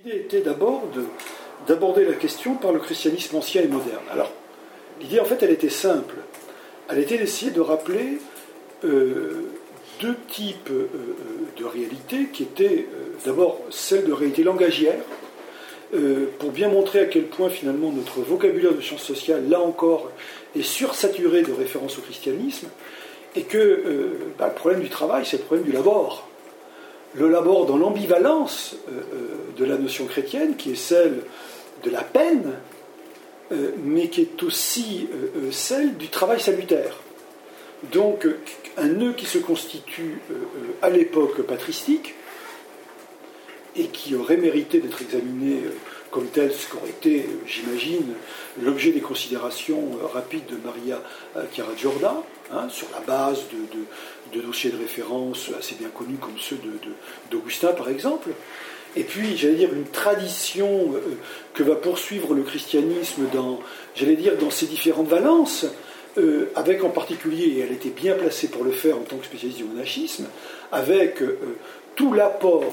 L'idée était d'abord d'aborder la question par le christianisme ancien et moderne. Alors, l'idée, en fait, elle était simple. Elle était d'essayer de rappeler deux types de réalités qui étaient d'abord celle de réalité langagière, pour bien montrer à quel point finalement notre vocabulaire de sciences sociales, là encore, est sursaturé de références au christianisme, et que le problème du travail, c'est le problème du labor. Le labor dans l'ambivalence de la notion chrétienne, qui est celle de la peine, mais qui est aussi celle du travail salutaire. Donc, un nœud qui se constitue à l'époque patristique, et qui aurait mérité d'être examiné comme tel, ce qu'aurait été, j'imagine, l'objet des considérations rapides de Maria Chiara-Giorda, sur la base de dossiers de référence assez bien connus comme ceux d'Augustin, par exemple. Et puis, j'allais dire, une tradition que va poursuivre le christianisme dans ses différentes valences, avec en particulier, et elle était bien placée pour le faire en tant que spécialiste du monachisme, avec tout l'apport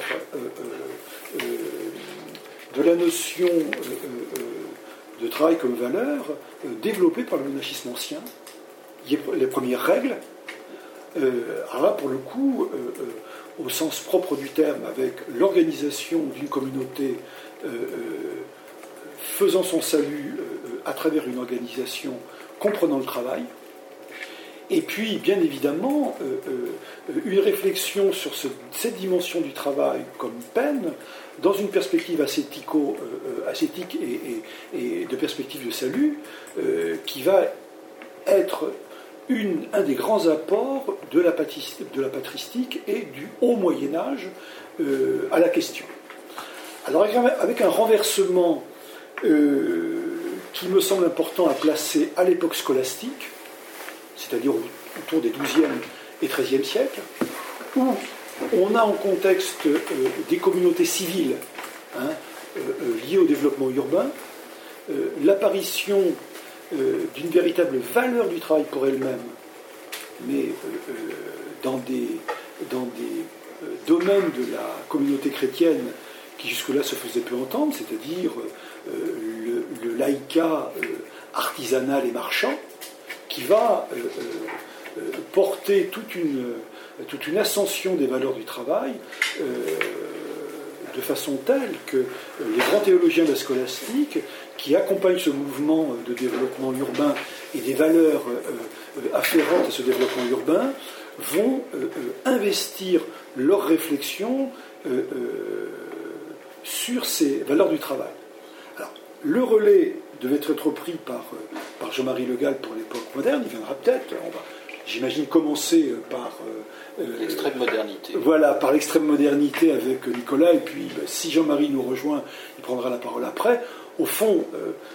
de la notion de travail comme valeur développée par le monachisme ancien. Les premières règles, alors là, pour le coup, au sens propre du terme, avec l'organisation d'une communauté faisant son salut à travers une organisation comprenant le travail, et puis, bien évidemment, une réflexion sur cette dimension du travail comme peine, dans une perspective ascétique et de perspective de salut, qui va être un des grands apports de la patristique et du haut Moyen-Âge à la question. Alors, avec un renversement qui me semble important à placer à l'époque scolastique, c'est-à-dire autour des XIIe et XIIIe siècles, où on a en contexte des communautés civiles liées au développement urbain, l'apparition d'une véritable valeur du travail pour elle-même, mais dans des domaines de la communauté chrétienne qui jusque-là se faisaient peu entendre, c'est-à-dire le laïcat artisanal et marchand, qui va porter toute une ascension des valeurs du travail de façon telle que les grands théologiens de la scolastique, qui accompagnent ce mouvement de développement urbain et des valeurs afférentes à ce développement urbain, vont investir leur réflexion sur ces valeurs du travail. Alors, le relais devait être pris par Jean-Marie Le Gall pour l'époque moderne. Il viendra peut-être, on va, j'imagine, commencer par l'extrême modernité. Voilà, par l'extrême modernité avec Nicolas, et puis si Jean-Marie nous rejoint, il prendra la parole après. Au fond,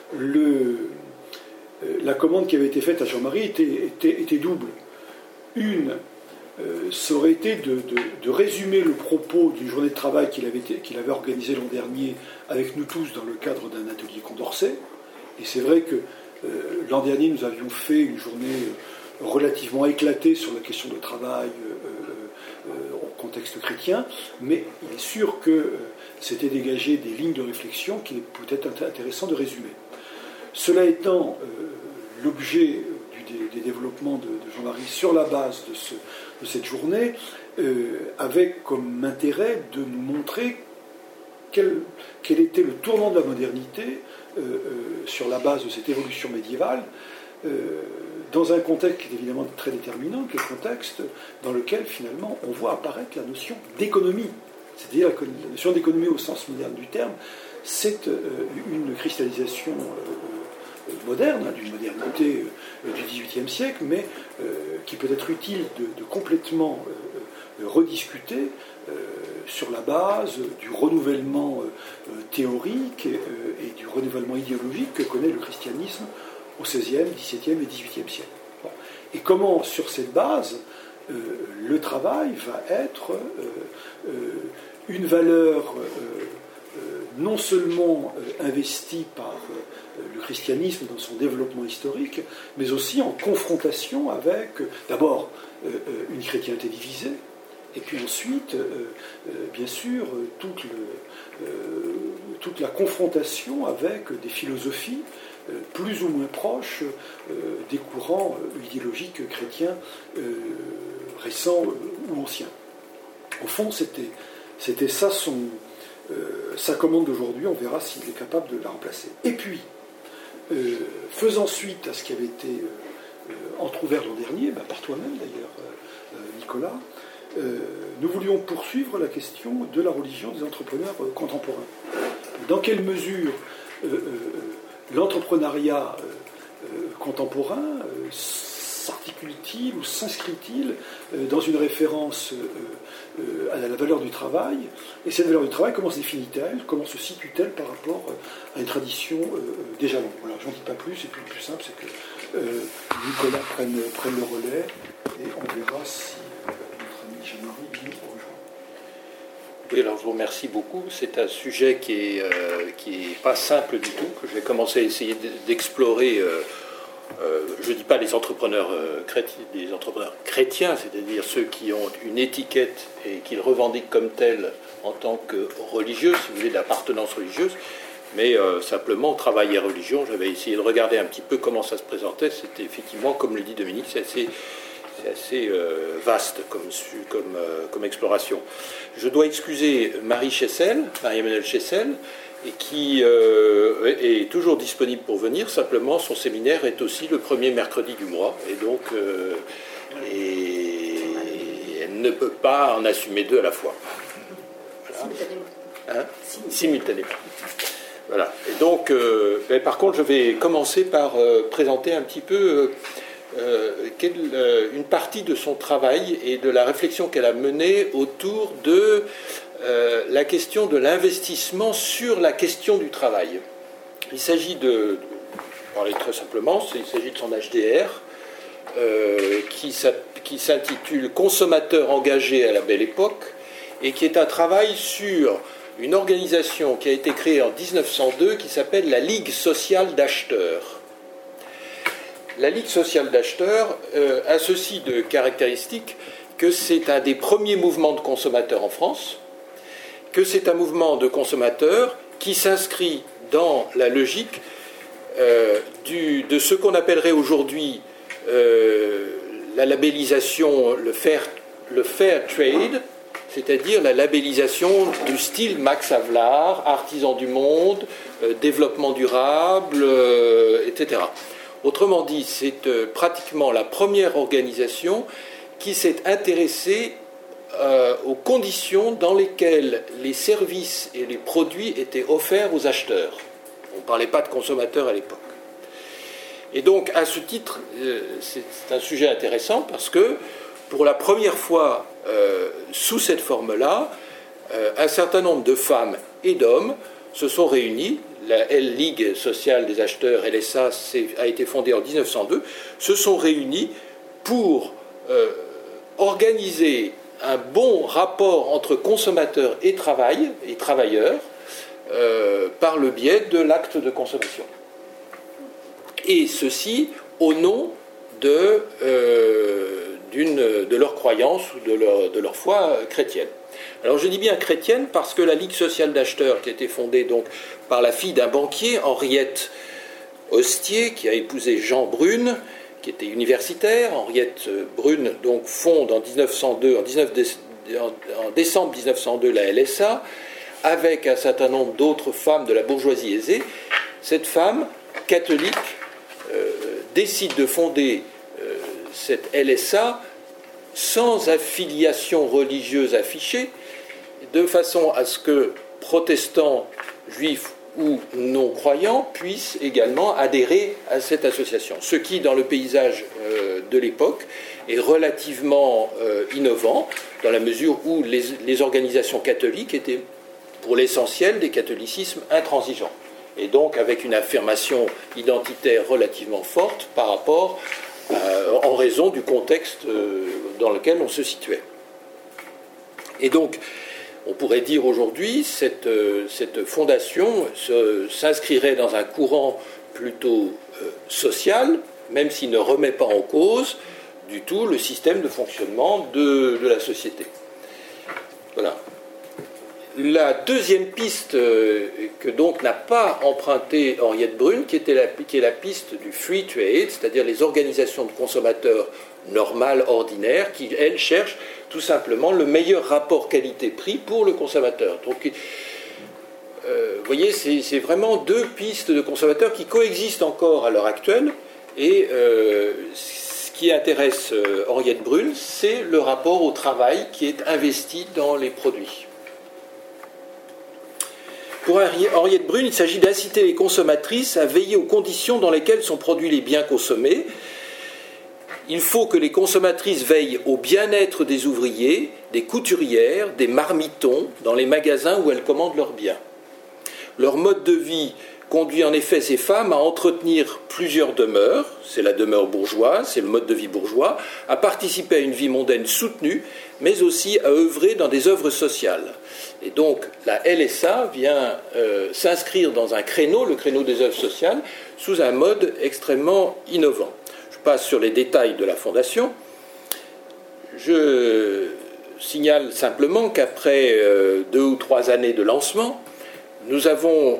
la commande qui avait été faite à Jean-Marie était double. Une, ça aurait été de résumer le propos d'une journée de travail qu'il avait organisée l'an dernier avec nous tous dans le cadre d'un atelier Condorcet. Et c'est vrai que l'an dernier, nous avions fait une journée relativement éclatée sur la question du travail au contexte chrétien, mais il est sûr que c'était dégagé des lignes de réflexion qu'il est peut-être intéressant de résumer. Cela étant, l'objet des développements de Jean-Marie sur la base de cette journée, avec comme intérêt de nous montrer quel était le tournant de la modernité sur la base de cette évolution médiévale, dans un contexte qui est évidemment très déterminant, qui est le contexte dans lequel finalement on voit apparaître la notion d'économie. C'est-à-dire que la notion d'économie au sens moderne du terme, c'est une cristallisation moderne, d'une modernité du XVIIIe siècle, mais qui peut être utile de complètement rediscuter sur la base du renouvellement théorique et du renouvellement idéologique que connaît le christianisme au XVIe, XVIIe et XVIIIe siècle. Bon. Et comment, sur cette base, le travail va être une valeur non seulement investie par le christianisme dans son développement historique, mais aussi en confrontation avec, d'abord, une chrétienté divisée, et puis ensuite, bien sûr, toute toute la confrontation avec des philosophies plus ou moins proches des courants idéologiques chrétiens récents ou anciens. Au fond, c'était ça sa commande d'aujourd'hui. On verra s'il est capable de la remplacer. Et puis, faisant suite à ce qui avait été entrouvert l'an dernier, par toi-même d'ailleurs, Nicolas, nous voulions poursuivre la question de la religion des entrepreneurs contemporains. Dans quelle mesure l'entrepreneuriat contemporain s'articule-t-il ou s'inscrit-il dans une référence à la valeur du travail? Et cette valeur du travail, comment se définit-elle? Comment se situe-t-elle par rapport à une tradition déjà longue? Voilà, j'en dis pas plus, et puis le plus simple, c'est que Nicolas prenne le relais, et on verra si notre ami Jean-Marie nous rejoint. Oui, alors je vous remercie beaucoup. C'est un sujet qui est pas simple du tout, que je vais commencer à essayer d'explorer. Je ne dis pas les entrepreneurs chrétiens, c'est-à-dire ceux qui ont une étiquette et qui le revendiquent comme tel en tant que religieux, si vous voulez, d'appartenance religieuse, mais simplement travail et religion. J'avais essayé de regarder un petit peu comment ça se présentait. C'était effectivement, comme le dit Dominique, c'est assez vaste comme exploration. Je dois excuser Marie-Emmanuelle Chessel, et qui est toujours disponible pour venir. Simplement, son séminaire est aussi le premier mercredi du mois, et donc elle ne peut pas en assumer deux à la fois. Voilà. Simultanément. Voilà. Et donc, par contre, je vais commencer par présenter un petit peu une partie de son travail et de la réflexion qu'elle a menée autour de la question de l'investissement sur la question du travail. Il s'agit de parler très simplement, il s'agit de son HDR qui s'intitule Consommateurs engagés à la belle époque et qui est un travail sur une organisation qui a été créée en 1902 qui s'appelle la Ligue sociale d'acheteurs. La Ligue sociale d'acheteurs a ceci de caractéristique que c'est un des premiers mouvements de consommateurs en France, que c'est un mouvement de consommateurs qui s'inscrit dans la logique de ce qu'on appellerait aujourd'hui la labellisation, le fair trade, c'est-à-dire la labellisation du style Max Havelaar, artisan du monde, développement durable, etc. Autrement dit, c'est pratiquement la première organisation qui s'est intéressée aux conditions dans lesquelles les services et les produits étaient offerts aux acheteurs. On ne parlait pas de consommateurs à l'époque. Et donc, à ce titre, c'est un sujet intéressant parce que, pour la première fois, sous cette forme-là, un certain nombre de femmes et d'hommes se sont réunis. La Ligue sociale des acheteurs, LSA, a été fondée en 1902, se sont réunis pour organiser un bon rapport entre consommateurs et travailleurs par le biais de l'acte de consommation. Et ceci au nom de leur croyance ou de leur foi chrétienne. Alors je dis bien chrétienne parce que la Ligue sociale d'acheteurs, qui a été fondée donc par la fille d'un banquier, Henriette Hostier, qui a épousé Jean Brune, qui était universitaire. Henriette Brune donc fonde en décembre 1902 la LSA, avec un certain nombre d'autres femmes de la bourgeoisie aisée. Cette femme catholique décide de fonder cette LSA sans affiliation religieuse affichée, de façon à ce que protestants, juifs ou non-croyants puissent également adhérer à cette association. Ce qui, dans le paysage de l'époque, est relativement innovant, dans la mesure où les organisations catholiques étaient, pour l'essentiel, des catholicismes intransigeants. Et donc avec une affirmation identitaire relativement forte par rapport, en raison du contexte dans lequel on se situait. Et donc, on pourrait dire aujourd'hui, cette fondation s'inscrirait dans un courant plutôt social, même s'il ne remet pas en cause du tout le système de fonctionnement de la société. Voilà. La deuxième piste que donc n'a pas empruntée Henriette Brune, qui est la piste du free trade, c'est-à-dire les organisations de consommateurs normales, ordinaires, qui, elles, cherchent tout simplement le meilleur rapport qualité-prix pour le consommateur. Donc, vous voyez, c'est vraiment deux pistes de consommateurs qui coexistent encore à l'heure actuelle. Et ce qui intéresse Henriette Brune, c'est le rapport au travail qui est investi dans les produits. Pour Henriette Brune, il s'agit d'inciter les consommatrices à veiller aux conditions dans lesquelles sont produits les biens consommés. Il faut que les consommatrices veillent au bien-être des ouvriers, des couturières, des marmitons dans les magasins où elles commandent leurs biens. Leur mode de vie conduit en effet ces femmes à entretenir plusieurs demeures, c'est la demeure bourgeoise, c'est le mode de vie bourgeois, à participer à une vie mondaine soutenue, mais aussi à œuvrer dans des œuvres sociales. Et donc la LSA vient s'inscrire dans un créneau, le créneau des œuvres sociales, sous un mode extrêmement innovant. Je passe sur les détails de la fondation. Je signale simplement qu'après 2 ou 3 années de lancement, nous avons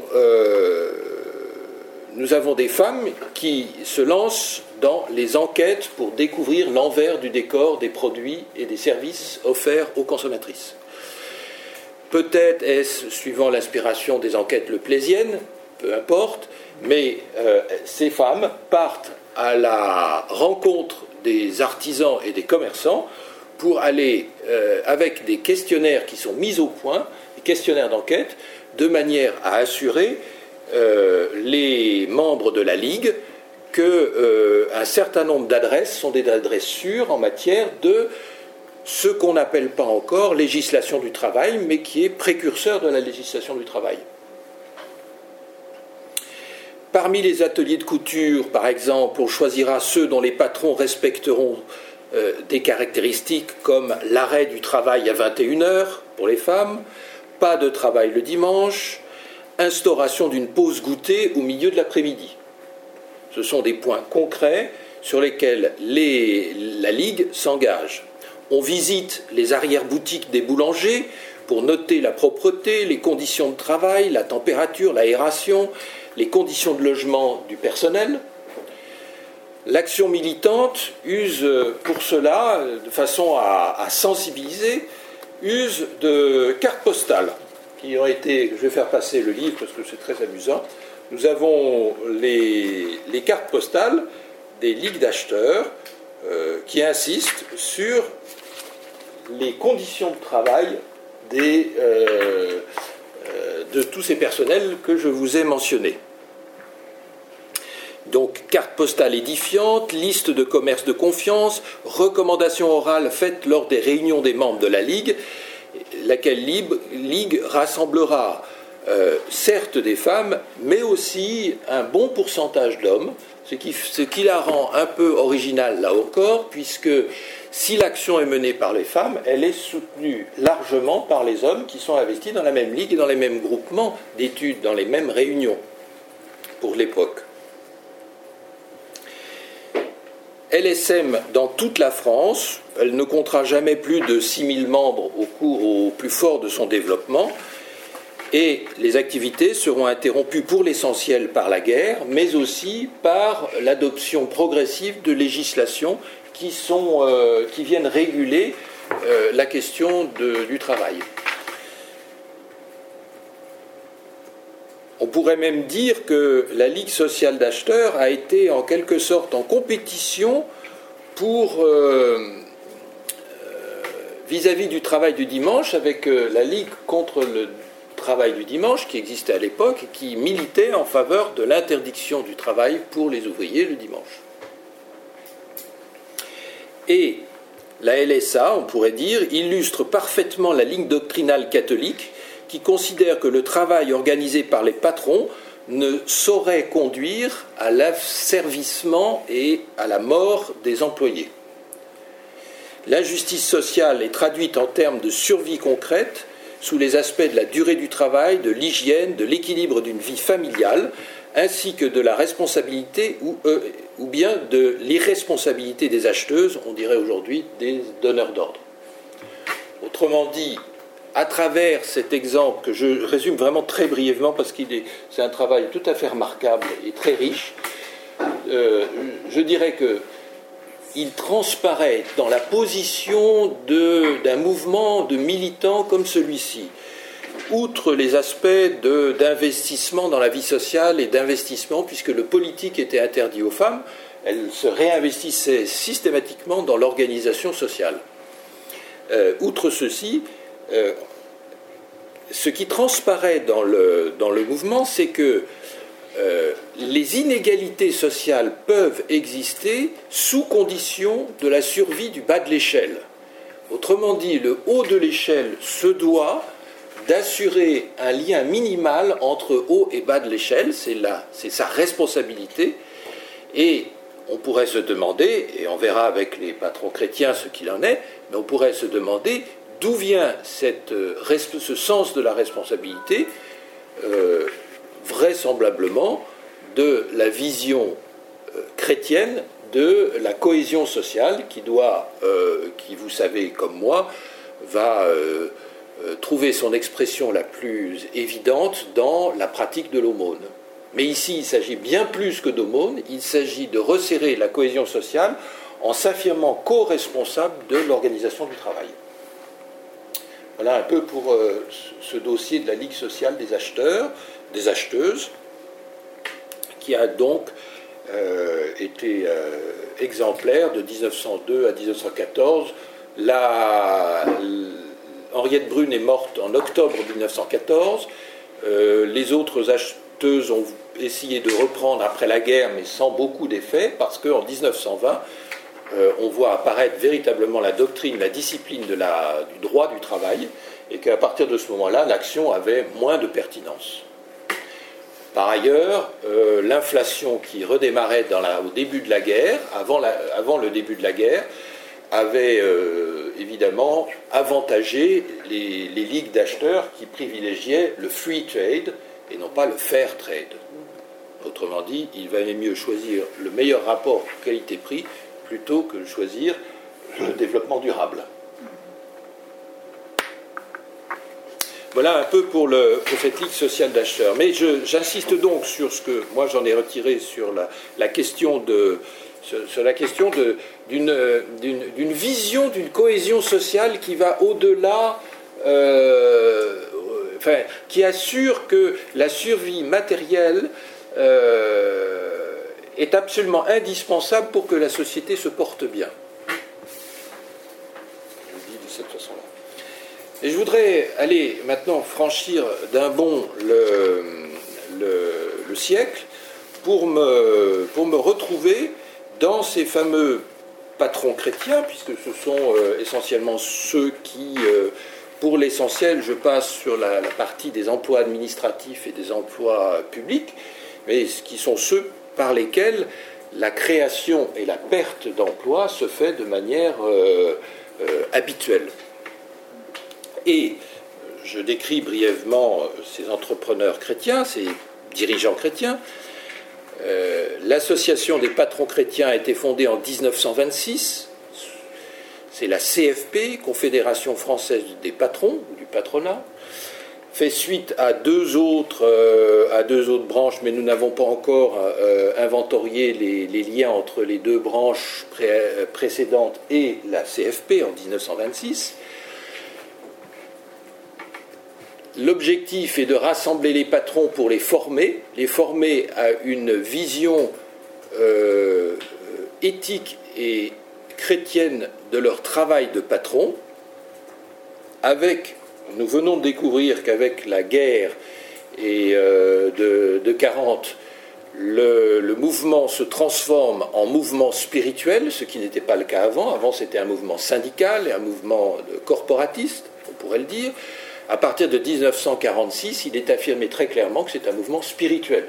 des femmes qui se lancent dans les enquêtes pour découvrir l'envers du décor des produits et des services offerts aux consommatrices. Peut-être est-ce suivant l'inspiration des enquêtes leplésiennes, peu importe, mais ces femmes partent à la rencontre des artisans et des commerçants pour aller avec des questionnaires qui sont mis au point, des questionnaires d'enquête, de manière à assurer les membres de la Ligue qu'un certain nombre d'adresses sont des adresses sûres en matière de ce qu'on n'appelle pas encore législation du travail, mais qui est précurseur de la législation du travail. Parmi les ateliers de couture, par exemple, on choisira ceux dont les patrons respecteront des caractéristiques comme l'arrêt du travail à 21h pour les femmes, pas de travail le dimanche, instauration d'une pause goûter au milieu de l'après-midi. Ce sont des points concrets sur lesquels la Ligue s'engage. On visite les arrière-boutiques des boulangers pour noter la propreté, les conditions de travail, la température, l'aération, les conditions de logement du personnel. L'action militante use pour cela, de façon à sensibiliser, use de cartes postales qui ont été, je vais faire passer le livre parce que c'est très amusant. Nous avons les cartes postales des ligues d'acheteurs qui insistent sur les conditions de travail de tous ces personnels que je vous ai mentionnés. Donc, carte postale édifiante, liste de commerce de confiance, recommandations orales faites lors des réunions des membres de la Ligue, laquelle Ligue rassemblera certes des femmes, mais aussi un bon pourcentage d'hommes, ce qui la rend un peu originale là encore, puisque si l'action est menée par les femmes, elle est soutenue largement par les hommes qui sont investis dans la même ligue et dans les mêmes groupements d'études, dans les mêmes réunions pour l'époque. LSM dans toute la France, elle ne comptera jamais plus de 6000 membres au plus fort de son développement, et les activités seront interrompues pour l'essentiel par la guerre, mais aussi par l'adoption progressive de législations qui viennent réguler la question du travail. On pourrait même dire que la Ligue sociale d'acheteurs a été en quelque sorte en compétition pour vis-à-vis du travail du dimanche avec la Ligue contre le travail du dimanche qui existait à l'époque et qui militait en faveur de l'interdiction du travail pour les ouvriers le dimanche. Et la LSA, on pourrait dire, illustre parfaitement la ligne doctrinale catholique qui considère que le travail organisé par les patrons ne saurait conduire à l'asservissement et à la mort des employés. L'injustice sociale est traduite en termes de survie concrète sous les aspects de la durée du travail, de l'hygiène, de l'équilibre d'une vie familiale, ainsi que de la responsabilité ou bien de l'irresponsabilité des acheteuses, on dirait aujourd'hui des donneurs d'ordre. Autrement dit, à travers cet exemple que je résume vraiment très brièvement parce c'est un travail tout à fait remarquable et très riche, je dirais qu'il transparaît dans la position d'un mouvement de militants comme celui-ci. Outre les aspects d'investissement dans la vie sociale et d'investissement, puisque le politique était interdit aux femmes, elles se réinvestissaient systématiquement dans l'organisation sociale. Outre ceci, ce qui transparaît dans le mouvement, c'est que les inégalités sociales peuvent exister sous condition de la survie du bas de l'échelle. Autrement dit, le haut de l'échelle se doit d'assurer un lien minimal entre haut et bas de l'échelle, c'est sa responsabilité, et on pourrait se demander, et on verra avec les patrons chrétiens ce qu'il en est, mais on pourrait se demander d'où vient ce sens de la responsabilité, vraisemblablement de la vision chrétienne de la cohésion sociale qui vous savez comme moi, va trouver son expression la plus évidente dans la pratique de l'aumône. Mais ici, il s'agit bien plus que d'aumône, il s'agit de resserrer la cohésion sociale en s'affirmant co-responsable de l'organisation du travail. Voilà un peu pour ce dossier de la Ligue sociale des acheteurs, des acheteuses, qui a donc été exemplaire de 1902 à 1914. Henriette Brune est morte en octobre 1914. Les autres acheteuses ont essayé de reprendre après la guerre, mais sans beaucoup d'effet, parce qu'en 1920, on voit apparaître véritablement la doctrine, la discipline du droit du travail, et qu'à partir de ce moment-là, l'action avait moins de pertinence. Par ailleurs, l'inflation qui redémarrait au début de la guerre, avant le début de la guerre, avait évidemment avantagé les ligues d'acheteurs qui privilégiaient le free trade et non pas le fair trade. Autrement dit, il valait mieux choisir le meilleur rapport qualité-prix plutôt que de choisir le développement durable. Voilà un peu pour cette Ligue sociale d'acheteurs. Mais j'insiste donc sur ce que moi j'en ai retiré sur la question d'une vision d'une cohésion sociale qui va au-delà, qui assure que la survie matérielle est absolument indispensable pour que la société se porte bien. Je le dis de cette façon-là. Et je voudrais aller maintenant franchir d'un bond le siècle pour me retrouver dans ces fameux patrons chrétiens, puisque ce sont essentiellement ceux qui, pour l'essentiel, je passe sur la partie des emplois administratifs et des emplois publics, mais qui sont ceux par lesquels la création et la perte d'emplois se fait de manière habituelle. Et je décris brièvement ces entrepreneurs chrétiens, ces dirigeants chrétiens. L'association des patrons chrétiens a été fondée en 1926. C'est la CFP, Confédération française des patrons, du patronat. Fait suite à deux autres branches, mais nous n'avons pas encore inventorié les liens entre les deux branches précédentes et la CFP en 1926. L'objectif est de rassembler les patrons pour les former à une vision éthique et chrétienne de leur travail de patron. Nous venons de découvrir qu'avec la guerre de 40, le mouvement se transforme en mouvement spirituel, ce qui n'était pas le cas avant. Avant, c'était un mouvement syndical et un mouvement corporatiste, on pourrait le dire. À partir de 1946, il est affirmé très clairement que c'est un mouvement spirituel.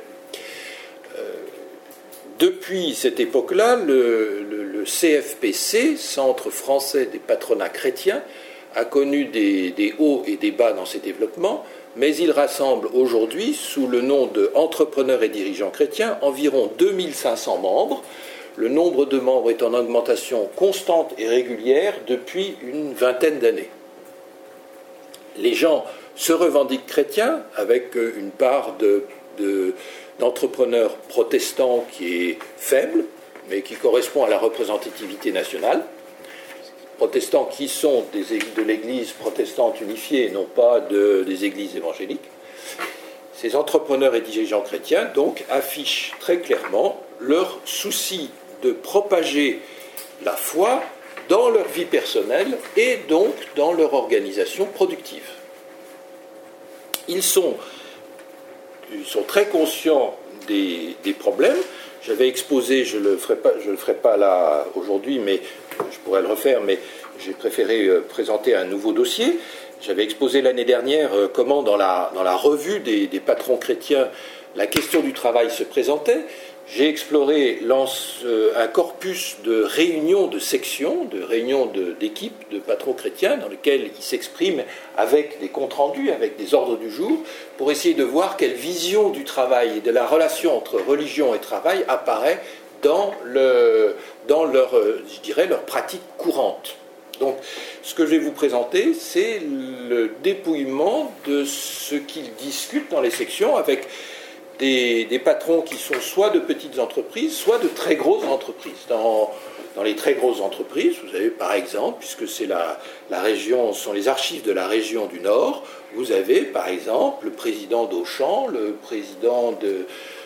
Depuis cette époque-là, le CFPC, Centre français des patronats chrétiens, a connu des hauts et des bas dans ses développements, mais il rassemble aujourd'hui, sous le nom de Entrepreneurs et dirigeants chrétiens, environ 2500 membres. Le nombre de membres est en augmentation constante et régulière depuis une vingtaine d'années. Les gens se revendiquent chrétiens avec une part d'entrepreneurs protestants qui est faible, mais qui correspond à la représentativité nationale. Protestants qui sont de l'Église protestante unifiée et non pas des églises évangéliques. Ces entrepreneurs et dirigeants chrétiens, donc, affichent très clairement leur souci de propager la foi dans leur vie personnelle et donc dans leur organisation productive. Ils sont très conscients des problèmes. J'avais exposé, je ne le ferai pas là aujourd'hui, mais je pourrais le refaire, mais j'ai préféré présenter un nouveau dossier. J'avais exposé l'année dernière comment dans la revue des patrons chrétiens la question du travail se présentait. J'ai exploré un corpus de réunions de sections, de réunions d'équipes de patrons chrétiens dans lesquelles ils s'expriment avec des comptes rendus, avec des ordres du jour, pour essayer de voir quelle vision du travail et de la relation entre religion et travail apparaît dans leur pratique courante. Donc, ce que je vais vous présenter, c'est le dépouillement de ce qu'ils discutent dans les sections avec des patrons qui sont soit de petites entreprises, soit de très grosses entreprises. Dans les très grosses entreprises, vous avez par exemple, puisque c'est la région, ce sont les archives de la région du Nord, vous avez par exemple le président d'Auchan, le président de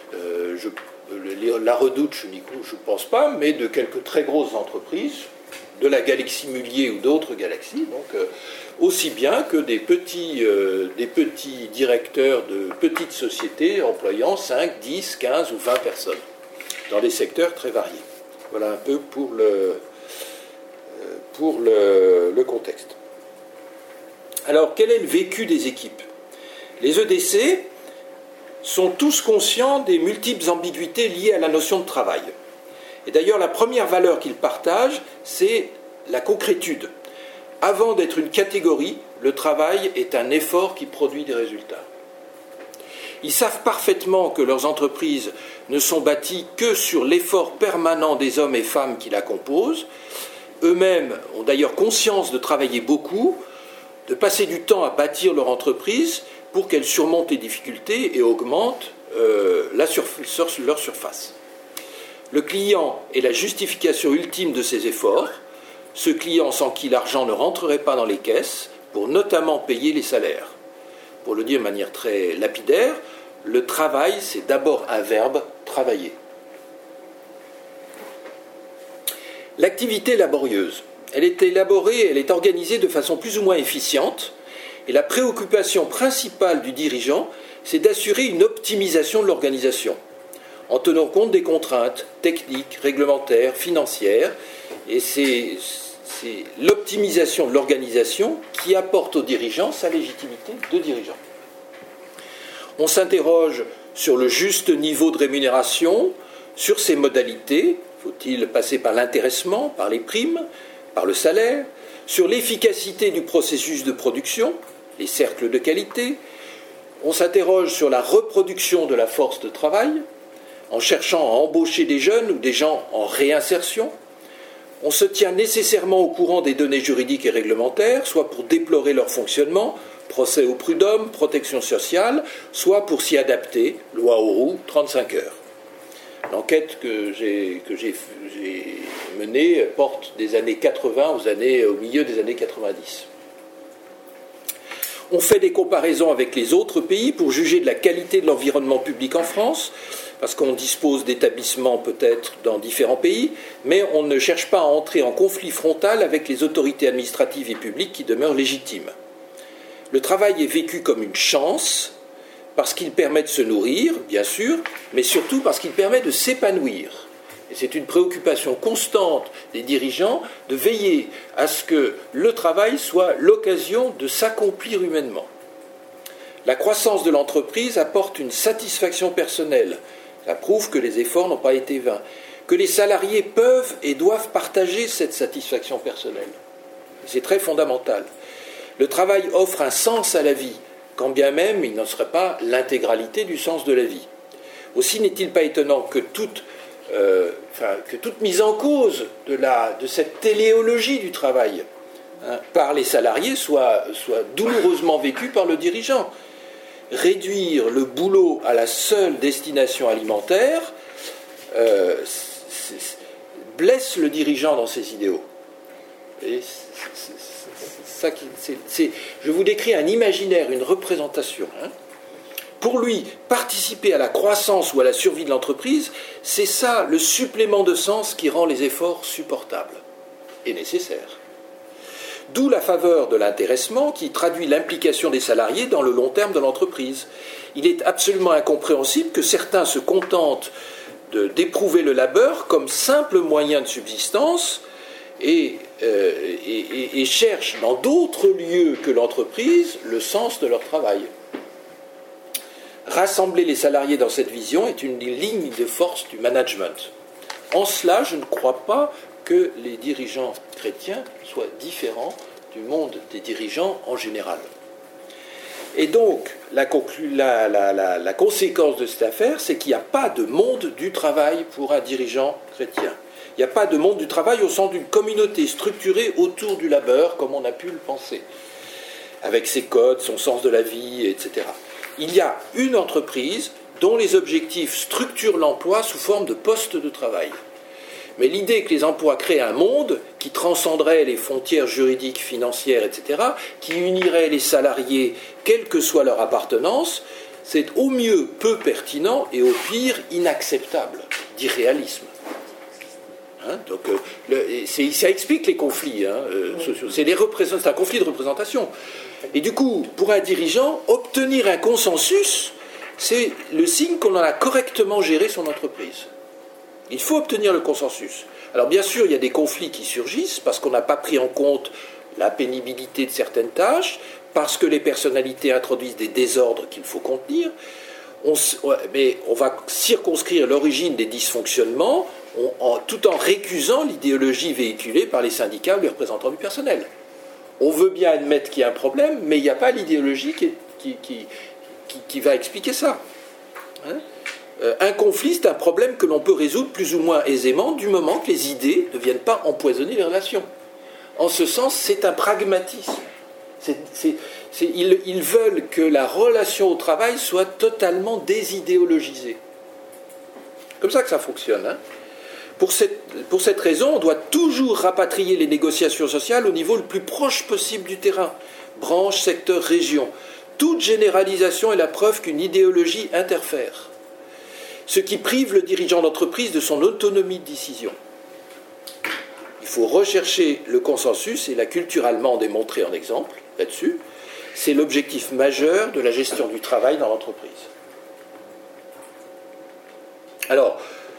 la Redoute, je ne pense pas, mais de quelques très grosses entreprises, de la galaxie Mullier ou d'autres galaxies, donc aussi bien que des petits directeurs de petites sociétés employant 5, 10, 15 ou 20 personnes, dans des secteurs très variés. Voilà un peu pour le contexte. Alors, quel est le vécu des équipes ? Les EDC sont tous conscients des multiples ambiguïtés liées à la notion de travail. Et d'ailleurs, la première valeur qu'ils partagent, c'est la concrétude. Avant d'être une catégorie, le travail est un effort qui produit des résultats. Ils savent parfaitement que leurs entreprises ne sont bâties que sur l'effort permanent des hommes et femmes qui la composent. Eux-mêmes ont d'ailleurs conscience de travailler beaucoup, de passer du temps à bâtir leur entreprise pour qu'elle surmonte les difficultés et augmente leur surface. Le client est la justification ultime de ces efforts, ce client sans qui l'argent ne rentrerait pas dans les caisses, pour notamment payer les salaires. Pour le dire de manière très lapidaire, le travail, c'est d'abord un verbe, travailler. L'activité laborieuse, elle est élaborée, elle est organisée de façon plus ou moins efficiente, et la préoccupation principale du dirigeant, c'est d'assurer une optimisation de l'organisation, en tenant compte des contraintes techniques, réglementaires, financières, et c'est l'optimisation de l'organisation qui apporte au dirigeant sa légitimité de dirigeant. On s'interroge sur le juste niveau de rémunération, sur ses modalités, faut-il passer par l'intéressement, par les primes, par le salaire, sur l'efficacité du processus de production, les cercles de qualité. On s'interroge sur la reproduction de la force de travail, en cherchant à embaucher des jeunes ou des gens en réinsertion. On se tient nécessairement au courant des données juridiques et réglementaires, soit pour déplorer leur fonctionnement, procès au prud'homme, protection sociale, soit pour s'y adapter, loi Auroux, 35 heures. L'enquête que j'ai menée porte des années 80 au milieu des années 90. On fait des comparaisons avec les autres pays pour juger de la qualité de l'environnement public en France, parce qu'on dispose d'établissements peut-être dans différents pays, mais on ne cherche pas à entrer en conflit frontal avec les autorités administratives et publiques qui demeurent légitimes. Le travail est vécu comme une chance, parce qu'il permet de se nourrir, bien sûr, mais surtout parce qu'il permet de s'épanouir. Et c'est une préoccupation constante des dirigeants de veiller à ce que le travail soit l'occasion de s'accomplir humainement. La croissance de l'entreprise apporte une satisfaction personnelle. Ça prouve que les efforts n'ont pas été vains, que les salariés peuvent et doivent partager cette satisfaction personnelle. C'est très fondamental. Le travail offre un sens à la vie, quand bien même il n'en serait pas l'intégralité du sens de la vie. Aussi n'est-il pas étonnant que toute mise en cause de cette téléologie du travail par les salariés soit douloureusement vécu par le dirigeant. Réduire le boulot à la seule destination alimentaire blesse le dirigeant dans ses idéaux. Et je vous décris un imaginaire, une représentation. Pour lui, participer à la croissance ou à la survie de l'entreprise, c'est ça le supplément de sens qui rend les efforts supportables et nécessaires. D'où la faveur de l'intéressement qui traduit l'implication des salariés dans le long terme de l'entreprise. Il est absolument incompréhensible que certains se contentent d'éprouver le labeur comme simple moyen de subsistance et cherchent dans d'autres lieux que l'entreprise le sens de leur travail. Rassembler les salariés dans cette vision est une ligne de force du management. En cela, je ne crois pas que les dirigeants chrétiens soient différents du monde des dirigeants en général. Et donc, la conséquence de cette affaire, c'est qu'il n'y a pas de monde du travail pour un dirigeant chrétien. Il n'y a pas de monde du travail au sens d'une communauté structurée autour du labeur, comme on a pu le penser, avec ses codes, son sens de la vie, etc. Il y a une entreprise dont les objectifs structurent l'emploi sous forme de postes de travail. Mais l'idée que les emplois créent un monde qui transcenderait les frontières juridiques, financières, etc., qui unirait les salariés, quelle que soit leur appartenance, c'est au mieux peu pertinent et au pire inacceptable, d'irréalisme. Donc, ça explique les conflits sociaux. C'est un conflit de représentation. Et du coup, pour un dirigeant, obtenir un consensus, c'est le signe qu'on a correctement géré son entreprise. Il faut obtenir le consensus. Alors bien sûr, il y a des conflits qui surgissent parce qu'on n'a pas pris en compte la pénibilité de certaines tâches, parce que les personnalités introduisent des désordres qu'il faut contenir. Mais on va circonscrire l'origine des dysfonctionnements tout en récusant l'idéologie véhiculée par les syndicats ou les représentants du personnel. On veut bien admettre qu'il y a un problème, mais il n'y a pas l'idéologie qui va expliquer ça. Un conflit, c'est un problème que l'on peut résoudre plus ou moins aisément du moment que les idées ne viennent pas empoisonner les relations. En ce sens, c'est un pragmatisme. Ils veulent que la relation au travail soit totalement désidéologisée. Comme ça que ça fonctionne. Pour cette raison, on doit toujours rapatrier les négociations sociales au niveau le plus proche possible du terrain, branche, secteur, région. Toute généralisation est la preuve qu'une idéologie interfère, ce qui prive le dirigeant d'entreprise de son autonomie de décision. Il faut rechercher le consensus, et la culture allemande est montrée en exemple là-dessus. C'est l'objectif majeur de la gestion du travail dans l'entreprise. Alors,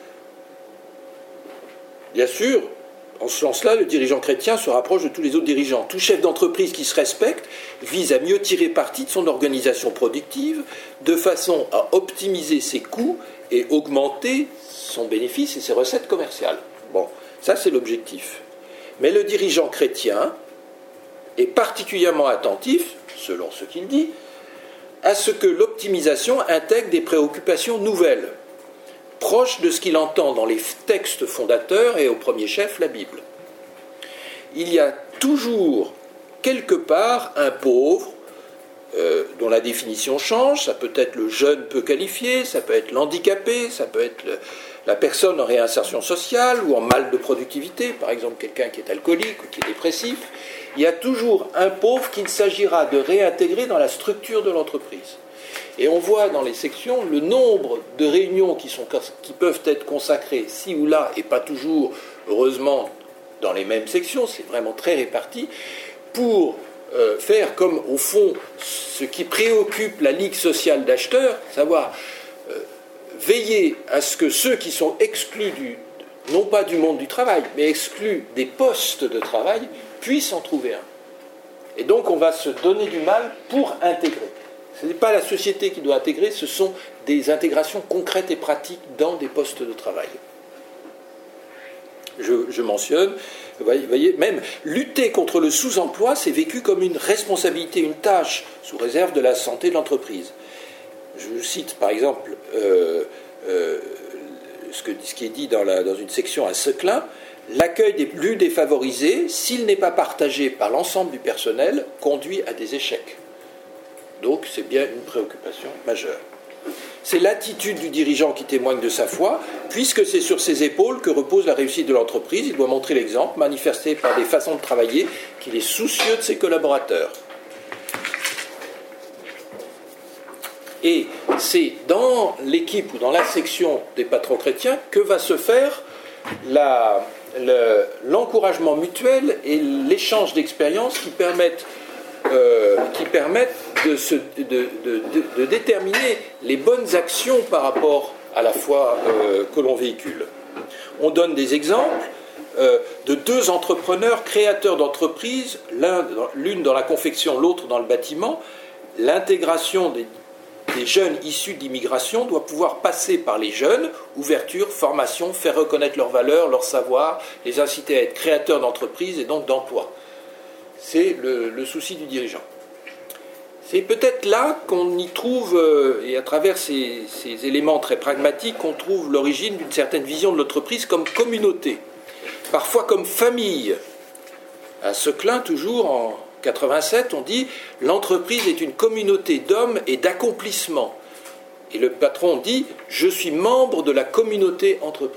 bien sûr, en ce sens-là, le dirigeant chrétien se rapproche de tous les autres dirigeants. Tout chef d'entreprise qui se respecte vise à mieux tirer parti de son organisation productive de façon à optimiser ses coûts et augmenter son bénéfice et ses recettes commerciales. Bon, ça c'est l'objectif. Mais le dirigeant chrétien est particulièrement attentif, selon ce qu'il dit, à ce que l'optimisation intègre des préoccupations nouvelles, proches de ce qu'il entend dans les textes fondateurs et au premier chef la Bible. Il y a toujours quelque part un pauvre dont la définition change, ça peut être le jeune peu qualifié, ça peut être l'handicapé, ça peut être la personne en réinsertion sociale ou en mal de productivité, par exemple quelqu'un qui est alcoolique ou qui est dépressif. Il y a toujours un pauvre qu'il s'agira de réintégrer dans la structure de l'entreprise. Et on voit dans les sections le nombre de réunions qui peuvent être consacrées ci ou là, et pas toujours, heureusement, dans les mêmes sections, c'est vraiment très réparti, pour faire comme, au fond, ce qui préoccupe la Ligue sociale d'acheteurs, savoir veiller à ce que ceux qui sont exclus non pas du monde du travail, mais exclus des postes de travail, puissent en trouver un. Et donc on va se donner du mal pour intégrer. Ce n'est pas la société qui doit intégrer, ce sont des intégrations concrètes et pratiques dans des postes de travail. Je mentionne, vous voyez, même lutter contre le sous-emploi, c'est vécu comme une responsabilité, une tâche, sous réserve de la santé de l'entreprise. Je cite par exemple ce qui est dit dans une section à Seclin. L'accueil des plus défavorisés, s'il n'est pas partagé par l'ensemble du personnel, conduit à des échecs. Donc c'est bien une préoccupation majeure. C'est l'attitude du dirigeant qui témoigne de sa foi, puisque c'est sur ses épaules que repose la réussite de l'entreprise. Il doit montrer l'exemple, manifesté par des façons de travailler, qu'il est soucieux de ses collaborateurs. Et c'est dans l'équipe ou dans la section des patrons chrétiens que va se faire l'encouragement mutuel et l'échange d'expériences qui permettent de déterminer les bonnes actions par rapport à la foi que l'on véhicule. On donne des exemples de deux entrepreneurs créateurs d'entreprises, l'une dans la confection, l'autre dans le bâtiment. L'intégration des jeunes issus d'immigration doit pouvoir passer par les jeunes, ouverture, formation, faire reconnaître leurs valeurs, leurs savoirs, les inciter à être créateurs d'entreprises et donc d'emplois. C'est le souci du dirigeant. C'est peut-être là qu'on y trouve, et à travers ces éléments très pragmatiques, qu'on trouve l'origine d'une certaine vision de l'entreprise comme communauté, parfois comme famille. À Seclin, toujours en 87, on dit « l'entreprise est une communauté d'hommes et d'accomplissement ». Et le patron dit « je suis membre de la communauté entreprise ».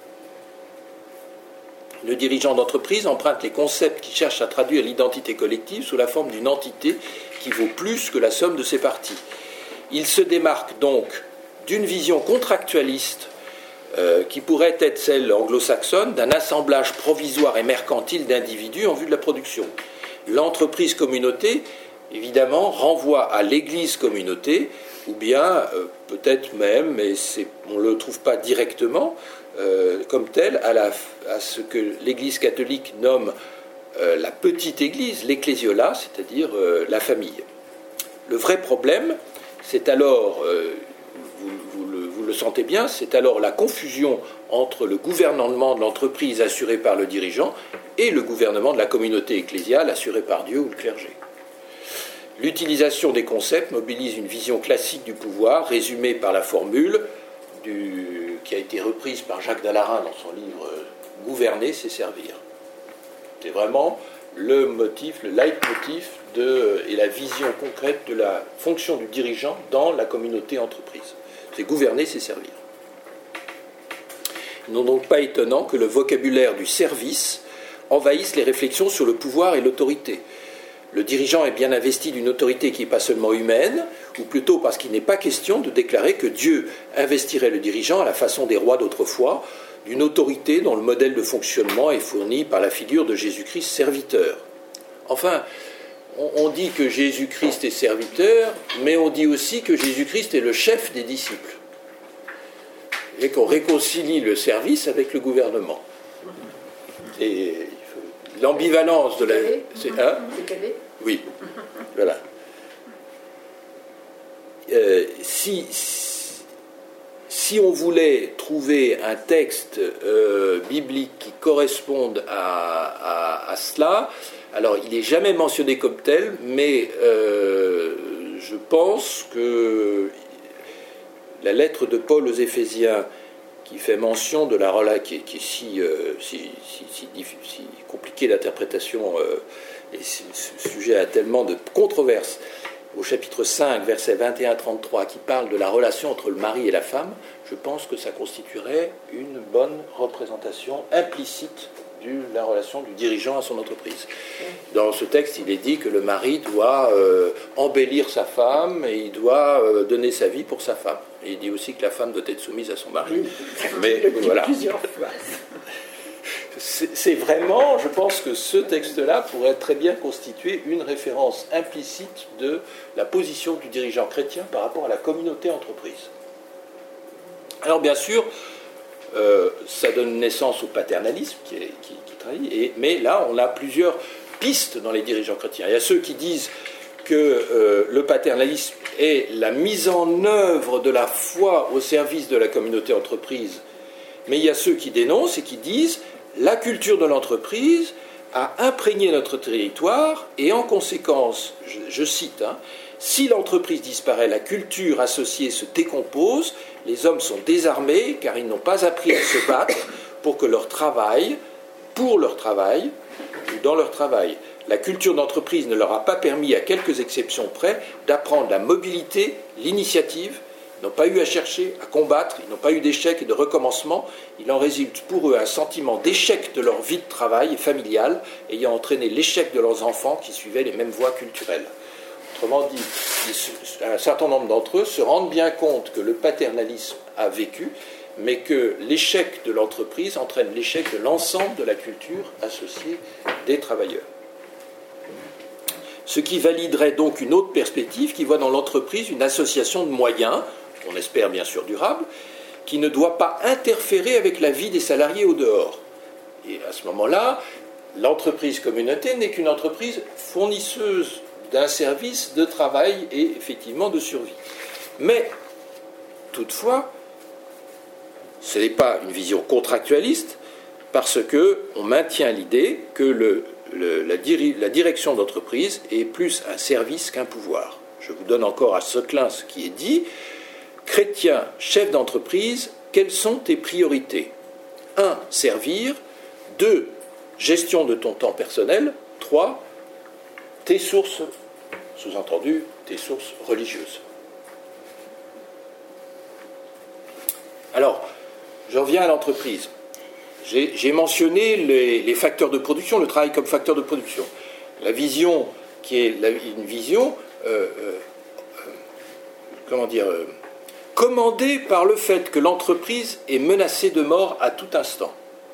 Le dirigeant d'entreprise emprunte les concepts qui cherchent à traduire l'identité collective sous la forme d'une entité qui vaut plus que la somme de ses parties. Il se démarque donc d'une vision contractualiste qui pourrait être celle anglo-saxonne d'un assemblage provisoire et mercantile d'individus en vue de la production. L'entreprise communauté, évidemment, renvoie à l'église communauté, ou bien, peut-être même, mais on ne le trouve pas directement, comme tel, à ce que l'Église catholique nomme la petite Église, l'ecclésiola, c'est-à-dire la famille. Le vrai problème, c'est alors, vous le sentez bien, c'est alors la confusion entre le gouvernement de l'entreprise assuré par le dirigeant et le gouvernement de la communauté ecclésiale assuré par Dieu ou le clergé. L'utilisation des concepts mobilise une vision classique du pouvoir, résumée par la formule qui a été reprise par Jacques Dallarin dans son livre « Gouverner, c'est servir ». C'est vraiment le motif, le leitmotiv et la vision concrète de la fonction du dirigeant dans la communauté entreprise. C'est gouverner, c'est servir. Il n'est donc pas étonnant que le vocabulaire du service envahisse les réflexions sur le pouvoir et l'autorité. Le dirigeant est bien investi d'une autorité qui n'est pas seulement humaine, ou plutôt parce qu'il n'est pas question de déclarer que Dieu investirait le dirigeant à la façon des rois d'autrefois, d'une autorité dont le modèle de fonctionnement est fourni par la figure de Jésus-Christ serviteur. Enfin, on dit que Jésus-Christ est serviteur, mais on dit aussi que Jésus-Christ est le chef des disciples. Et qu'on réconcilie le service avec le gouvernement. Et l'ambivalence de la... C'est oui, voilà. Si on voulait trouver un texte biblique qui corresponde à cela, alors il n'est jamais mentionné comme tel, mais je pense que la lettre de Paul aux Éphésiens qui fait mention de la relation, qui est si compliquée d'interprétation, et ce sujet a tellement de controverses, au chapitre 5, versets 21-33, qui parle de la relation entre le mari et la femme, je pense que ça constituerait une bonne représentation implicite de la relation du dirigeant à son entreprise. Dans ce texte, il est dit que le mari doit embellir sa femme et il doit donner sa vie pour sa femme. Et il dit aussi que la femme doit être soumise à son mari. Mais voilà. C'est vraiment, je pense que ce texte-là pourrait très bien constituer une référence implicite de la position du dirigeant chrétien par rapport à la communauté entreprise. Alors bien sûr, ça donne naissance au paternalisme qui trahit, mais là on a plusieurs pistes dans les dirigeants chrétiens. Il y a ceux qui disent que le paternalisme est la mise en œuvre de la foi au service de la communauté entreprise, mais il y a ceux qui dénoncent et qui disent la culture de l'entreprise a imprégné notre territoire et en conséquence, je cite, si l'entreprise disparaît, la culture associée se décompose, les hommes sont désarmés car ils n'ont pas appris à se battre pour que leur travail, pour leur travail, ou dans leur travail, la culture d'entreprise ne leur a pas permis, à quelques exceptions près, d'apprendre la mobilité, l'initiative. Ils n'ont pas eu à chercher, à combattre, ils n'ont pas eu d'échec et de recommencement. Il en résulte pour eux un sentiment d'échec de leur vie de travail et familiale, ayant entraîné l'échec de leurs enfants qui suivaient les mêmes voies culturelles. Autrement dit, un certain nombre d'entre eux se rendent bien compte que le paternalisme a vécu, mais que l'échec de l'entreprise entraîne l'échec de l'ensemble de la culture associée des travailleurs. Ce qui validerait donc une autre perspective qui voit dans l'entreprise une association de moyens, on espère bien sûr durable, qui ne doit pas interférer avec la vie des salariés au dehors. Et à ce moment-là, l'entreprise communauté n'est qu'une entreprise fournisseuse d'un service de travail et effectivement de survie. Mais, toutefois, ce n'est pas une vision contractualiste, parce qu'on maintient l'idée que la direction d'entreprise est plus un service qu'un pouvoir. Je vous donne encore à Seclin ce qui est dit. Chrétien, chef d'entreprise, quelles sont tes priorités ? 1. Servir. 2. Gestion de ton temps personnel. 3. Tes sources, sous-entendu, tes sources religieuses. Alors, je reviens à l'entreprise. J'ai mentionné les facteurs de production, le travail comme facteur de production. La vision qui est une vision, commandée par le fait que l'entreprise est menacée de mort à tout instant.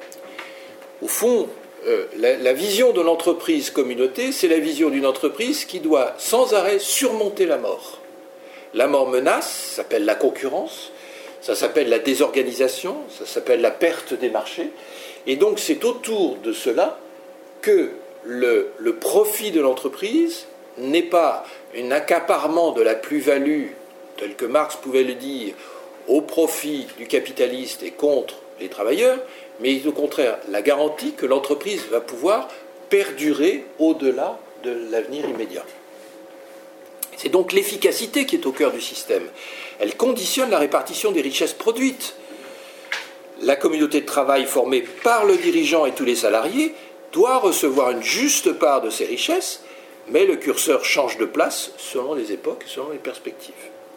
Au fond, la vision de l'entreprise communauté, c'est la vision d'une entreprise qui doit sans arrêt surmonter la mort. La mort menace, ça s'appelle la concurrence, ça s'appelle la désorganisation, ça s'appelle la perte des marchés. Et donc c'est autour de cela que le profit de l'entreprise n'est pas un accaparement de la plus-value, tel que Marx pouvait le dire, au profit du capitaliste et contre les travailleurs, mais au contraire la garantie que l'entreprise va pouvoir perdurer au-delà de l'avenir immédiat. C'est donc l'efficacité qui est au cœur du système. Elle conditionne la répartition des richesses produites. La communauté de travail formée par le dirigeant et tous les salariés doit recevoir une juste part de ces richesses, mais le curseur change de place selon les époques, selon les perspectives.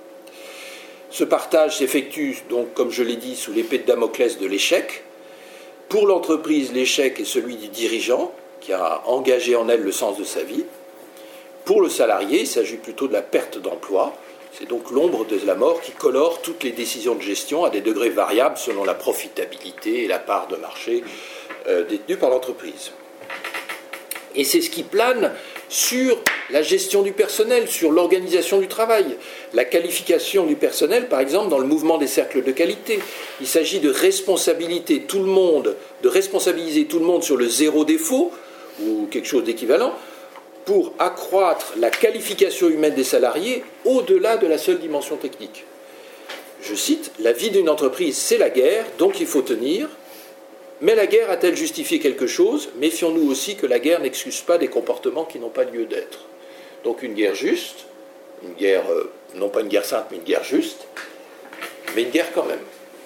Ce partage s'effectue donc, comme je l'ai dit, sous l'épée de Damoclès de l'échec. Pour l'entreprise, l'échec est celui du dirigeant, qui a engagé en elle le sens de sa vie. Pour le salarié, il s'agit plutôt de la perte d'emploi. C'est donc l'ombre de la mort qui colore toutes les décisions de gestion à des degrés variables selon la profitabilité et la part de marché détenue par l'entreprise. Et c'est ce qui plane sur la gestion du personnel, sur l'organisation du travail, la qualification du personnel, par exemple, dans le mouvement des cercles de qualité. Il s'agit de responsabiliser tout le monde sur le zéro défaut, ou quelque chose d'équivalent, pour accroître la qualification humaine des salariés au-delà de la seule dimension technique. Je cite, « La vie d'une entreprise, c'est la guerre, donc il faut tenir. Mais la guerre a-t-elle justifié quelque chose ? Méfions-nous aussi que la guerre n'excuse pas des comportements qui n'ont pas lieu d'être. » Donc une guerre juste, une guerre, non pas une guerre sainte, mais une guerre juste, mais une guerre quand même.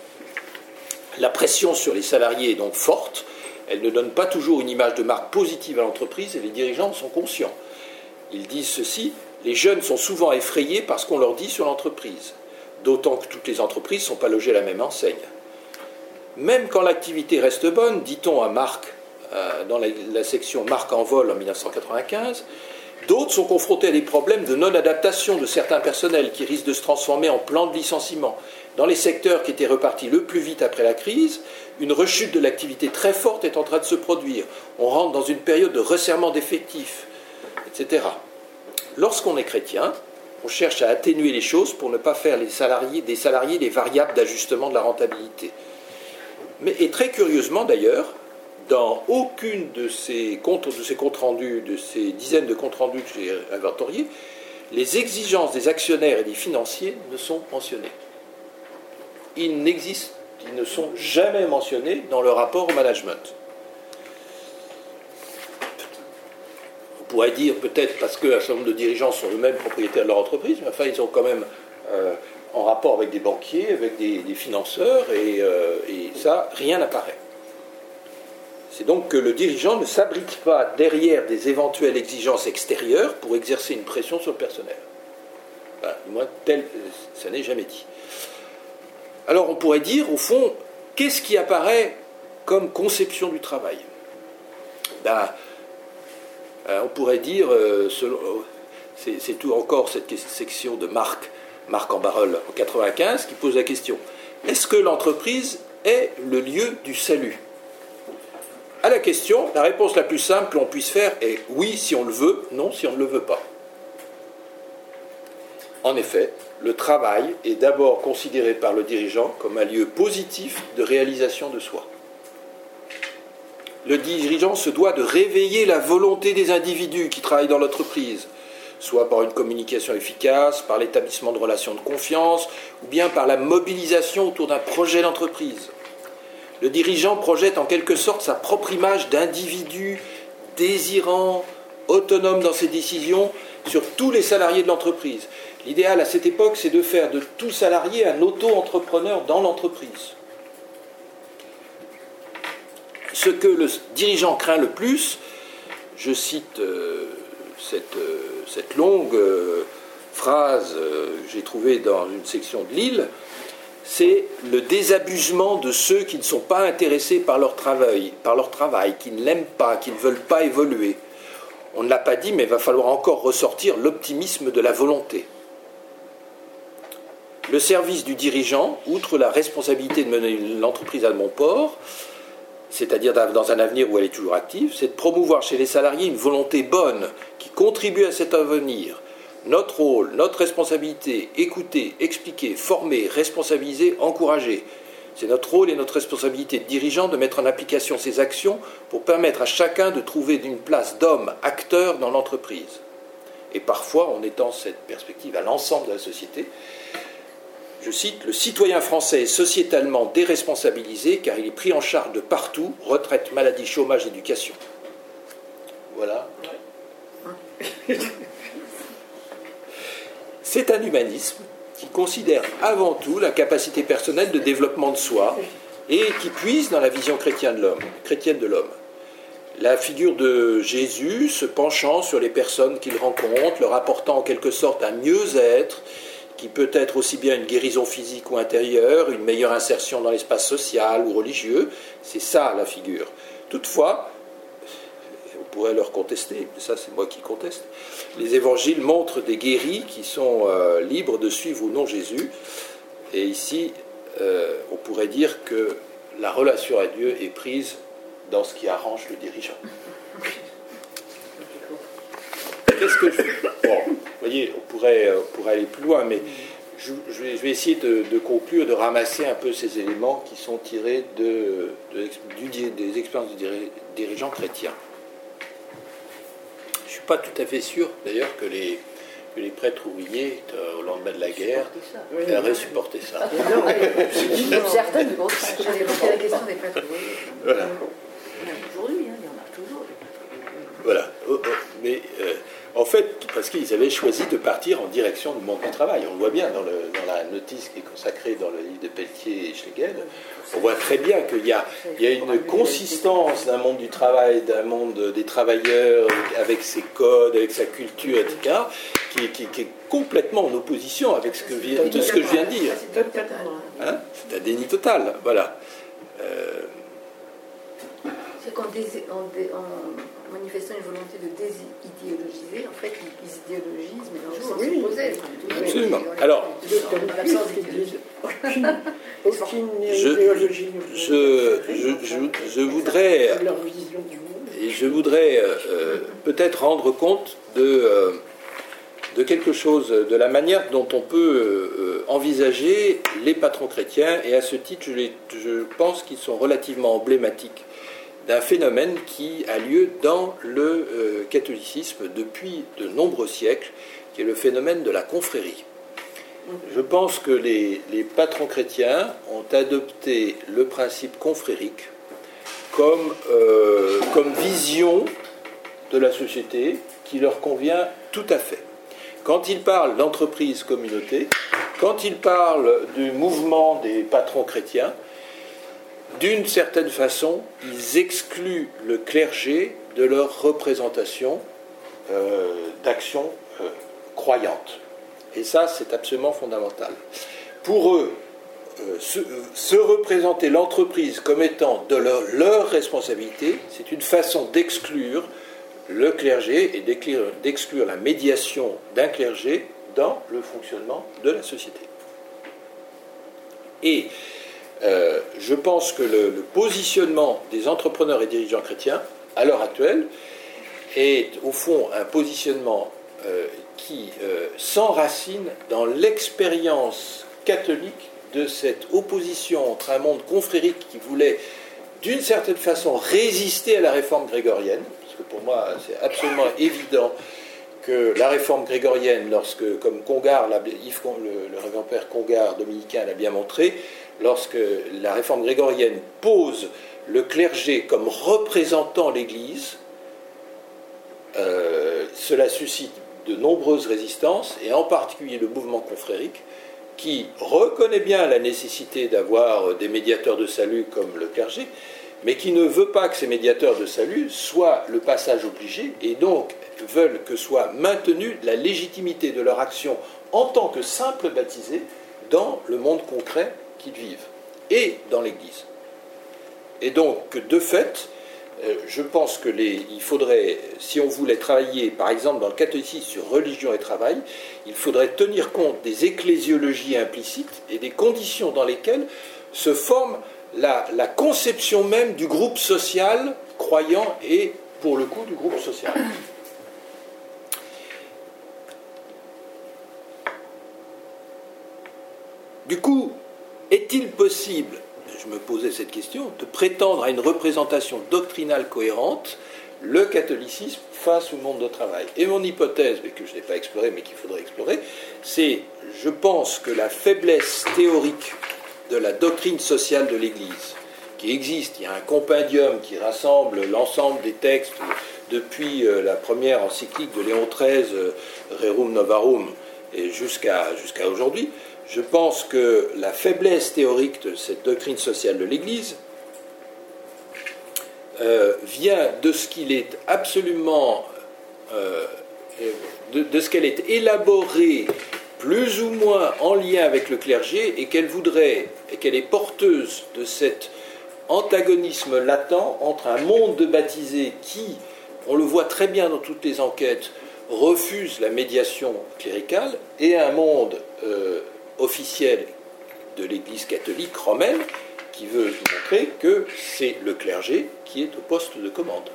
La pression sur les salariés est donc forte. Elle ne donne pas toujours une image de marque positive à l'entreprise et les dirigeants en sont conscients. Ils disent ceci, les jeunes sont souvent effrayés par ce qu'on leur dit sur l'entreprise, d'autant que toutes les entreprises ne sont pas logées à la même enseigne. Même quand l'activité reste bonne, dit-on à Marc, dans la section Marc en vol en 1995, d'autres sont confrontés à des problèmes de non-adaptation de certains personnels qui risquent de se transformer en plan de licenciement. Dans les secteurs qui étaient repartis le plus vite après la crise, une rechute de l'activité très forte est en train de se produire. On rentre dans une période de resserrement d'effectifs, etc. Lorsqu'on est chrétien, on cherche à atténuer les choses pour ne pas faire des salariés des variables d'ajustement de la rentabilité. Et très curieusement d'ailleurs, dans aucune de ces comptes rendus, de ces dizaines de comptes rendus que j'ai inventoriés, les exigences des actionnaires et des financiers ne sont mentionnées. Ils ne sont jamais mentionnés dans le rapport au management. On pourrait dire peut-être parce qu'un certain nombre de dirigeants sont eux-mêmes propriétaires de leur entreprise, mais enfin ils sont quand même en rapport avec des banquiers, avec des financeurs, et ça, rien n'apparaît. C'est donc que le dirigeant ne s'abrite pas derrière des éventuelles exigences extérieures pour exercer une pression sur le personnel. Voilà, du moins, ça n'est jamais dit. Alors on pourrait dire, au fond, qu'est-ce qui apparaît comme conception du travail? On pourrait dire, c'est tout encore cette section de Marc en Barœul en 1995 qui pose la question, est-ce que l'entreprise est le lieu du salut? À la question, la réponse la plus simple que l'on puisse faire est oui si on le veut, non si on ne le veut pas. En effet, le travail est d'abord considéré par le dirigeant comme un lieu positif de réalisation de soi. Le dirigeant se doit de réveiller la volonté des individus qui travaillent dans l'entreprise, soit par une communication efficace, par l'établissement de relations de confiance, ou bien par la mobilisation autour d'un projet d'entreprise. Le dirigeant projette en quelque sorte sa propre image d'individu désirant, autonome dans ses décisions, sur tous les salariés de l'entreprise. L'idéal à cette époque, c'est de faire de tout salarié un auto-entrepreneur dans l'entreprise. Ce que le dirigeant craint le plus, je cite cette longue phrase que j'ai trouvée dans une section de Lille, c'est le désabusement de ceux qui ne sont pas intéressés par leur travail, qui ne l'aiment pas, qui ne veulent pas évoluer. On ne l'a pas dit, mais il va falloir encore ressortir l'optimisme de la volonté. Le service du dirigeant, outre la responsabilité de mener l'entreprise à bon port, c'est-à-dire dans un avenir où elle est toujours active, c'est de promouvoir chez les salariés une volonté bonne qui contribue à cet avenir. Notre rôle, notre responsabilité, écouter, expliquer, former, responsabiliser, encourager. C'est notre rôle et notre responsabilité de dirigeant de mettre en application ces actions pour permettre à chacun de trouver une place d'homme, acteur dans l'entreprise. Et parfois, on étend cette perspective à l'ensemble de la société. Je cite, « Le citoyen français est sociétalement déresponsabilisé car il est pris en charge de partout, retraite, maladie, chômage, éducation. » Voilà. C'est un humanisme qui considère avant tout la capacité personnelle de développement de soi et qui puise dans la vision chrétienne de l'homme. La figure de Jésus se penchant sur les personnes qu'il rencontre, leur apportant en quelque sorte un mieux-être, qui peut être aussi bien une guérison physique ou intérieure, une meilleure insertion dans l'espace social ou religieux, c'est ça la figure. Toutefois, on pourrait leur contester, mais ça c'est moi qui conteste, les évangiles montrent des guéris qui sont libres de suivre ou non Jésus, et ici on pourrait dire que la relation à Dieu est prise dans ce qui arrange le dirigeant. Qu'est-ce que je... Bon, vous voyez, on pourrait aller plus loin, mais je vais essayer de conclure, de ramasser un peu ces éléments qui sont tirés des expériences du dirigeant chrétien. Je ne suis pas tout à fait sûr, d'ailleurs, que les prêtres ouvriers, au lendemain de la guerre, auraient supporté ça. Certaines, bon, j'avais posé la question des prêtres ouvriers. Voilà. Aujourd'hui, il y en a toujours. Voilà. Mais en fait, parce qu'ils avaient choisi de partir en direction du monde du travail. On le voit bien dans la notice qui est consacrée dans le livre de Pelletier et Schlegel. On voit très bien qu'il y a une consistance d'un monde du travail, d'un monde des travailleurs, avec ses codes, avec sa culture, etc., qui est complètement en opposition avec ce que je viens de dire. Hein, c'est un déni total. Voilà. C'est qu'en manifestant une volonté de désidéologiser, en fait, ils idéologisent, mais dans le sens opposé. Absolument. Alors, je voudrais peut-être rendre compte de quelque chose, de la manière dont on peut envisager les patrons chrétiens, et à ce titre, je pense qu'ils sont relativement emblématiques d'un phénomène qui a lieu dans le catholicisme depuis de nombreux siècles, qui est le phénomène de la confrérie. Je pense que les patrons chrétiens ont adopté le principe confrérique comme vision de la société qui leur convient tout à fait. Quand ils parlent d'entreprise-communauté, quand ils parlent du mouvement des patrons chrétiens, d'une certaine façon, ils excluent le clergé de leur représentation d'action croyante. Et ça, c'est absolument fondamental. Pour eux, se représenter l'entreprise comme étant de leur responsabilité, c'est une façon d'exclure le clergé et d'exclure la médiation d'un clergé dans le fonctionnement de la société. Et je pense que le positionnement des entrepreneurs et dirigeants chrétiens, à l'heure actuelle, est au fond un positionnement qui s'enracine dans l'expérience catholique de cette opposition entre un monde confrérique qui voulait d'une certaine façon résister à la réforme grégorienne, parce que pour moi c'est absolument évident que la réforme grégorienne, lorsque, comme Congar, le révérend père Congar dominicain l'a bien montré, lorsque la réforme grégorienne pose le clergé comme représentant l'Église, cela suscite de nombreuses résistances, et en particulier le mouvement confrérique, qui reconnaît bien la nécessité d'avoir des médiateurs de salut comme le clergé, mais qui ne veut pas que ces médiateurs de salut soient le passage obligé, et donc veulent que soit maintenue la légitimité de leur action en tant que simples baptisés dans le monde concret qu'ils vivent, et dans l'Église. Et donc, de fait, je pense que il faudrait, si on voulait travailler, par exemple, dans le catéchisme sur religion et travail, il faudrait tenir compte des ecclésiologies implicites et des conditions dans lesquelles se forme la conception même du groupe social croyant et, pour le coup, du groupe social. Du coup, est-il possible, je me posais cette question, de prétendre à une représentation doctrinale cohérente, le catholicisme face au monde du travail? Et mon hypothèse, mais que je n'ai pas explorée, mais qu'il faudrait explorer, c'est, je pense que la faiblesse théorique de la doctrine sociale de l'Église, qui existe, il y a un compendium qui rassemble l'ensemble des textes depuis la première encyclique de Léon XIII, Rerum Novarum, et jusqu'à aujourd'hui. Je pense que la faiblesse théorique de cette doctrine sociale de l'Église vient de ce qu'il est absolument, de ce qu'elle est élaborée plus ou moins en lien avec le clergé, et qu'elle est porteuse de cet antagonisme latent entre un monde de baptisés qui, on le voit très bien dans toutes les enquêtes, refuse la médiation cléricale, et un monde officiel de l'Église catholique romaine qui veut montrer que c'est le clergé qui est au poste de commande.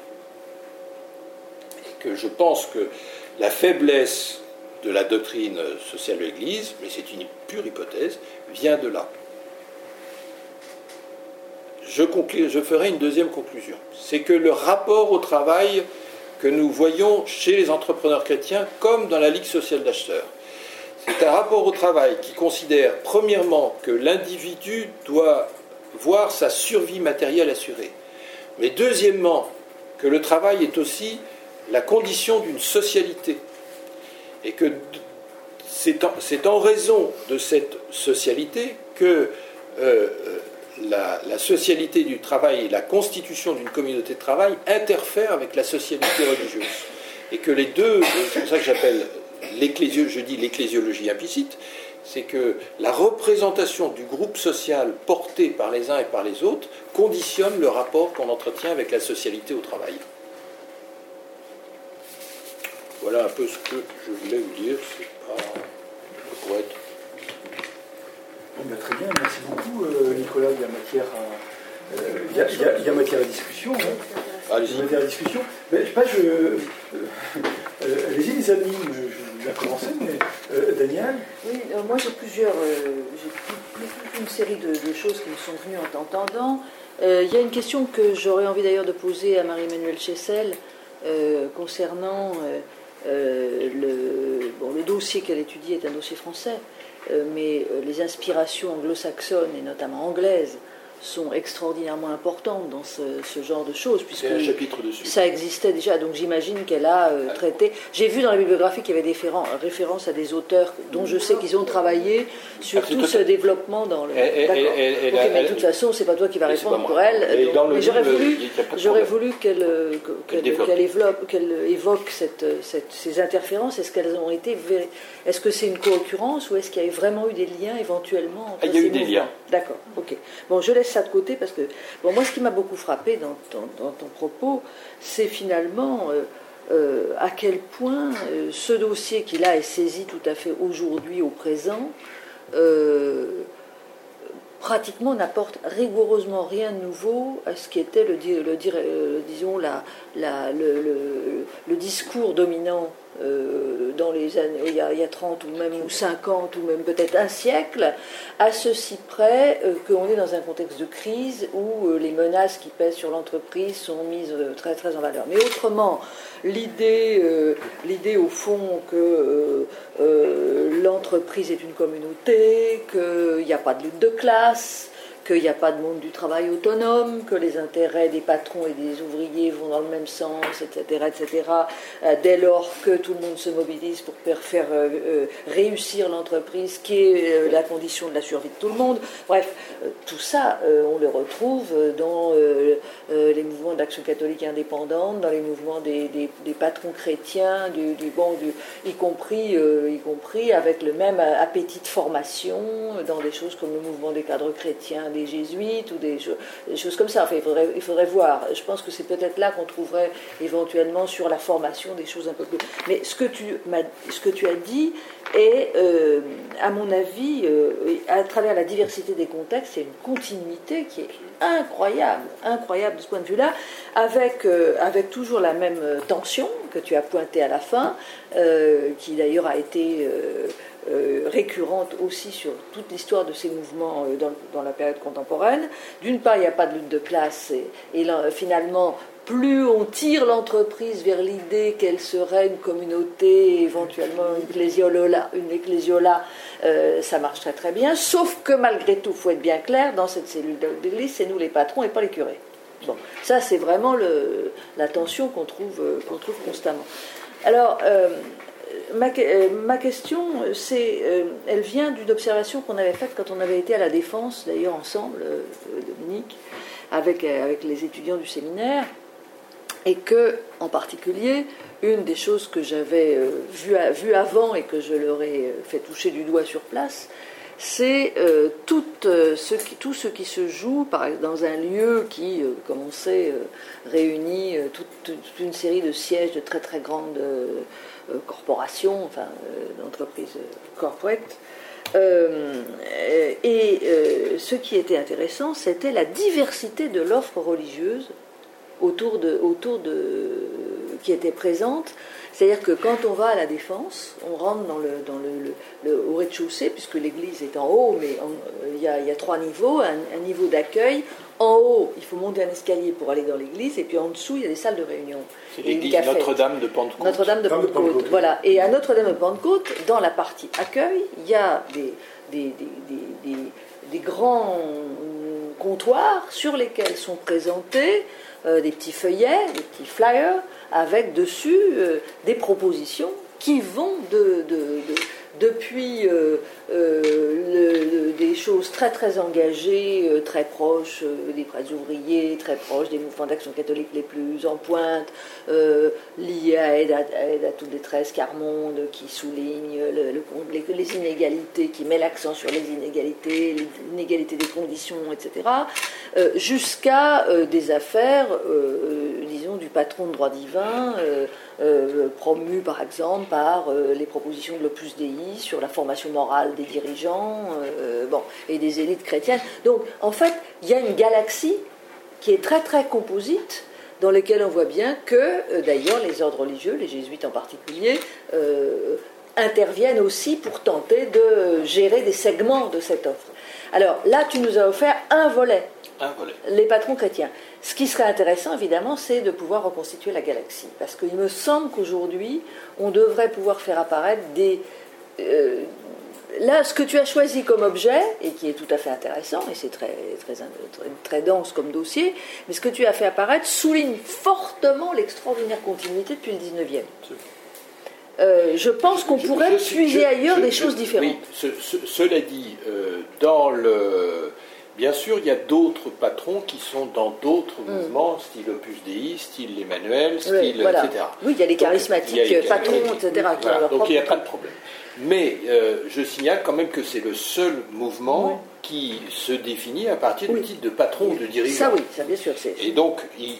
Et que je pense que la faiblesse de la doctrine sociale de l'Église, mais c'est une pure hypothèse, vient de là. Je ferai une deuxième conclusion. C'est que le rapport au travail que nous voyons chez les entrepreneurs chrétiens, comme dans la Ligue sociale d'acheteurs, c'est un rapport au travail qui considère, premièrement, que l'individu doit voir sa survie matérielle assurée, mais deuxièmement, que le travail est aussi la condition d'une socialité, et que c'est en raison de cette socialité que la socialité du travail et la constitution d'une communauté de travail interfèrent avec la socialité religieuse, et que les deux, c'est pour ça que j'appelle je dis l'ecclésiologie implicite, c'est que la représentation du groupe social porté par les uns et par les autres conditionne le rapport qu'on entretient avec la socialité au travail. Voilà un peu ce que je voulais vous dire. C'est pas le poète. Bon, ben, très bien, merci beaucoup Nicolas. Il y a matière à, il y a matière à discussion. Hein. Allez-y. Il y a matière à discussion. Mais, je sais pas, allez-y les amis, je vais commencer, mais Daniel. Oui, moi j'ai une série de choses qui me sont venues en t'entendant. Il y a une question que j'aurais envie d'ailleurs de poser à Marie-Emmanuelle Chessel concernant le dossier qu'elle étudie est un dossier français, mais les inspirations anglo-saxonnes et notamment anglaises sont extraordinairement importantes dans ce genre de choses, puisque un chapitre dessus. Ça existait déjà, donc j'imagine qu'elle a traité. J'ai vu dans la bibliographie qu'il y avait des références à des auteurs dont je sais qu'ils ont travaillé sur tout ce développement dans le... D'accord. Mais de toute façon, c'est pas toi qui vas répondre pour elle. Mais j'aurais voulu qu'elle évoque ces interférences. Est-ce qu'elles ont été... Est-ce que c'est une co-occurrence ou est-ce qu'il y a vraiment eu des liens éventuellement entre Il y a eu des liens. D'accord, ok. Bon, je laisse ça de côté parce que, bon, moi, ce qui m'a beaucoup frappé dans ton propos, c'est finalement à quel point ce dossier qui là est saisi tout à fait aujourd'hui, au présent, pratiquement n'apporte rigoureusement rien de nouveau à ce qui était disons le discours dominant dans les années, il y a 30 ou même 50 ou même peut-être un siècle, à ceci près qu'on est dans un contexte de crise où les menaces qui pèsent sur l'entreprise sont mises très très en valeur. Mais autrement, l'idée au fond que l'entreprise est une communauté, qu'il n'y a pas de lutte de classe, qu'il n'y a pas de monde du travail autonome, que les intérêts des patrons et des ouvriers vont dans le même sens, etc., etc., dès lors que tout le monde se mobilise pour faire réussir l'entreprise, qui est la condition de la survie de tout le monde. Bref, tout ça, on le retrouve dans les mouvements d'action catholique indépendante, dans les mouvements des patrons chrétiens, y compris avec le même appétit de formation, dans des choses comme le mouvement des cadres chrétiens, des jésuites ou des choses comme ça. Enfin, il faudrait voir. Je pense que c'est peut-être là qu'on trouverait éventuellement sur la formation des choses un peu plus... Mais ce que tu as dit est, à mon avis, à travers la diversité des contextes, c'est une continuité qui est incroyable de ce point de vue-là, avec toujours la même tension que tu as pointée à la fin, qui d'ailleurs a été... récurrente aussi sur toute l'histoire de ces mouvements dans la période contemporaine. D'une part, il n'y a pas de lutte de classe et finalement, plus on tire l'entreprise vers l'idée qu'elle serait une communauté, éventuellement une ecclésiola, ça marche très très bien, sauf que malgré tout, il faut être bien clair, dans cette cellule d'église, c'est nous les patrons et pas les curés. Bon, ça c'est vraiment la tension qu'on trouve constamment. Alors, ma question, elle vient d'une observation qu'on avait faite quand on avait été à la Défense, d'ailleurs ensemble, Dominique, avec les étudiants du séminaire, et que, en particulier, une des choses que j'avais vues avant et que je leur ai fait toucher du doigt sur place, c'est tout ce qui se joue dans un lieu qui, comme on sait, réunit toute une série de sièges de très très grandes corporations, enfin d'entreprises corporate. Ce qui était intéressant, c'était la diversité de l'offre religieuse qui était présente. C'est-à-dire que quand on va à la Défense, on rentre au rez-de-chaussée, puisque l'église est en haut, mais il y a 3 niveaux, un niveau d'accueil. En haut, il faut monter un escalier pour aller dans l'église, et puis en dessous, il y a des salles de réunion. C'est l'église Notre-Dame de Pentecôte. Notre-Dame de Pentecôte, voilà. Et à Notre-Dame de Pentecôte, dans la partie accueil, il y a des grands comptoirs sur lesquels sont présentés des petits feuillets, des petits flyers, avec dessus des propositions qui vont depuis des choses très très engagées, très proches des prêtres ouvriers, très proches des mouvements d'action catholique les plus en pointe, liés à aide à toute détresse, Carmonde, qui souligne les inégalités, qui met l'accent sur les inégalités des conditions, etc., jusqu'à des affaires, disons, du patron de droit divin, promu par exemple par les propositions de l'Opus Dei sur la formation morale des dirigeants et des élites chrétiennes. Donc en fait, il y a une galaxie qui est très très composite, dans laquelle on voit bien que d'ailleurs les ordres religieux, les jésuites en particulier, interviennent aussi pour tenter de gérer des segments de cette offre. Alors là, tu nous as offert un volet. Les patrons chrétiens. Ce qui serait intéressant, évidemment, c'est de pouvoir reconstituer la galaxie. Parce qu'il me semble qu'aujourd'hui, on devrait pouvoir faire apparaître là, ce que tu as choisi comme objet, et qui est tout à fait intéressant, et c'est très dense comme dossier, mais ce que tu as fait apparaître souligne fortement l'extraordinaire continuité depuis le 19e. Je pense qu'on pourrait puiser ailleurs des choses différentes. Oui, cela dit, bien sûr, il y a d'autres patrons qui sont dans d'autres mouvements, style Opus Dei, style Emmanuel, style, voilà. etc. Oui, il y a les charismatiques, patrons, etc. Voilà, donc il n'y a pas de problème. Mais je signale quand même que c'est le seul mouvement qui se définit à partir du titre de patron ou de dirigeant. Ça, oui, ça, bien sûr. Et donc,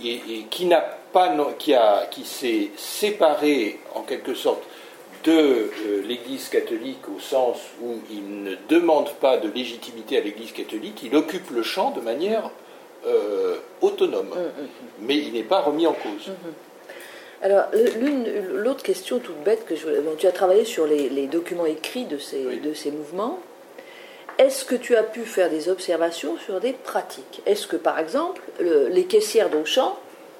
qui s'est séparé en quelque sorte de l'Église catholique au sens où il ne demande pas de légitimité à l'Église catholique, il occupe le champ de manière autonome, mais il n'est pas remis en cause. Alors, l'autre question toute bête bon, tu as travaillé sur les documents écrits de ces mouvements. Est-ce que tu as pu faire des observations sur des pratiques? Est-ce que, par exemple, les caissières d'Auchan,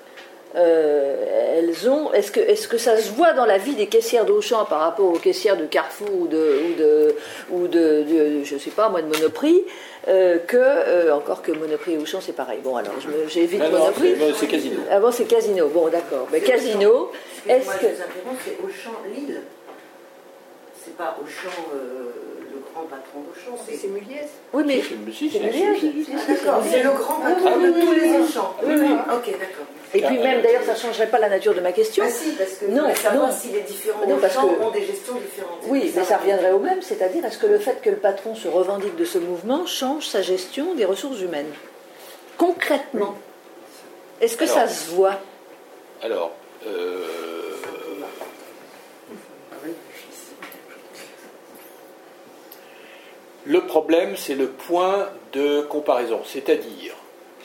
est-ce que ça se voit dans la vie des caissières d'Auchan par rapport aux caissières de Carrefour ou de je sais pas moi, de Monoprix, encore que Monoprix et Auchan c'est pareil. Bon, alors j'évite Monoprix. C'est Casino. Avant c'est Casino. Bon, d'accord. Mais Casino, est-ce que c'est Auchan Lille? C'est pas Auchan, le grand patron d'Auchan, c'est Muliez. Oui, mais c'est Muliez. D'accord, c'est le grand patron de tous les Auchans. Oui. Ok, d'accord. Et puis même, d'ailleurs, ça ne changerait pas la nature de ma question. Ah si, parce que non, savoir si les différents Auchans ont des gestions différentes. Oui, mais ça reviendrait au même, c'est-à-dire, est-ce que le fait que le patron se revendique de ce mouvement change sa gestion des ressources humaines? Concrètement, est-ce que ça se voit? Alors, le problème, c'est le point de comparaison, c'est-à-dire,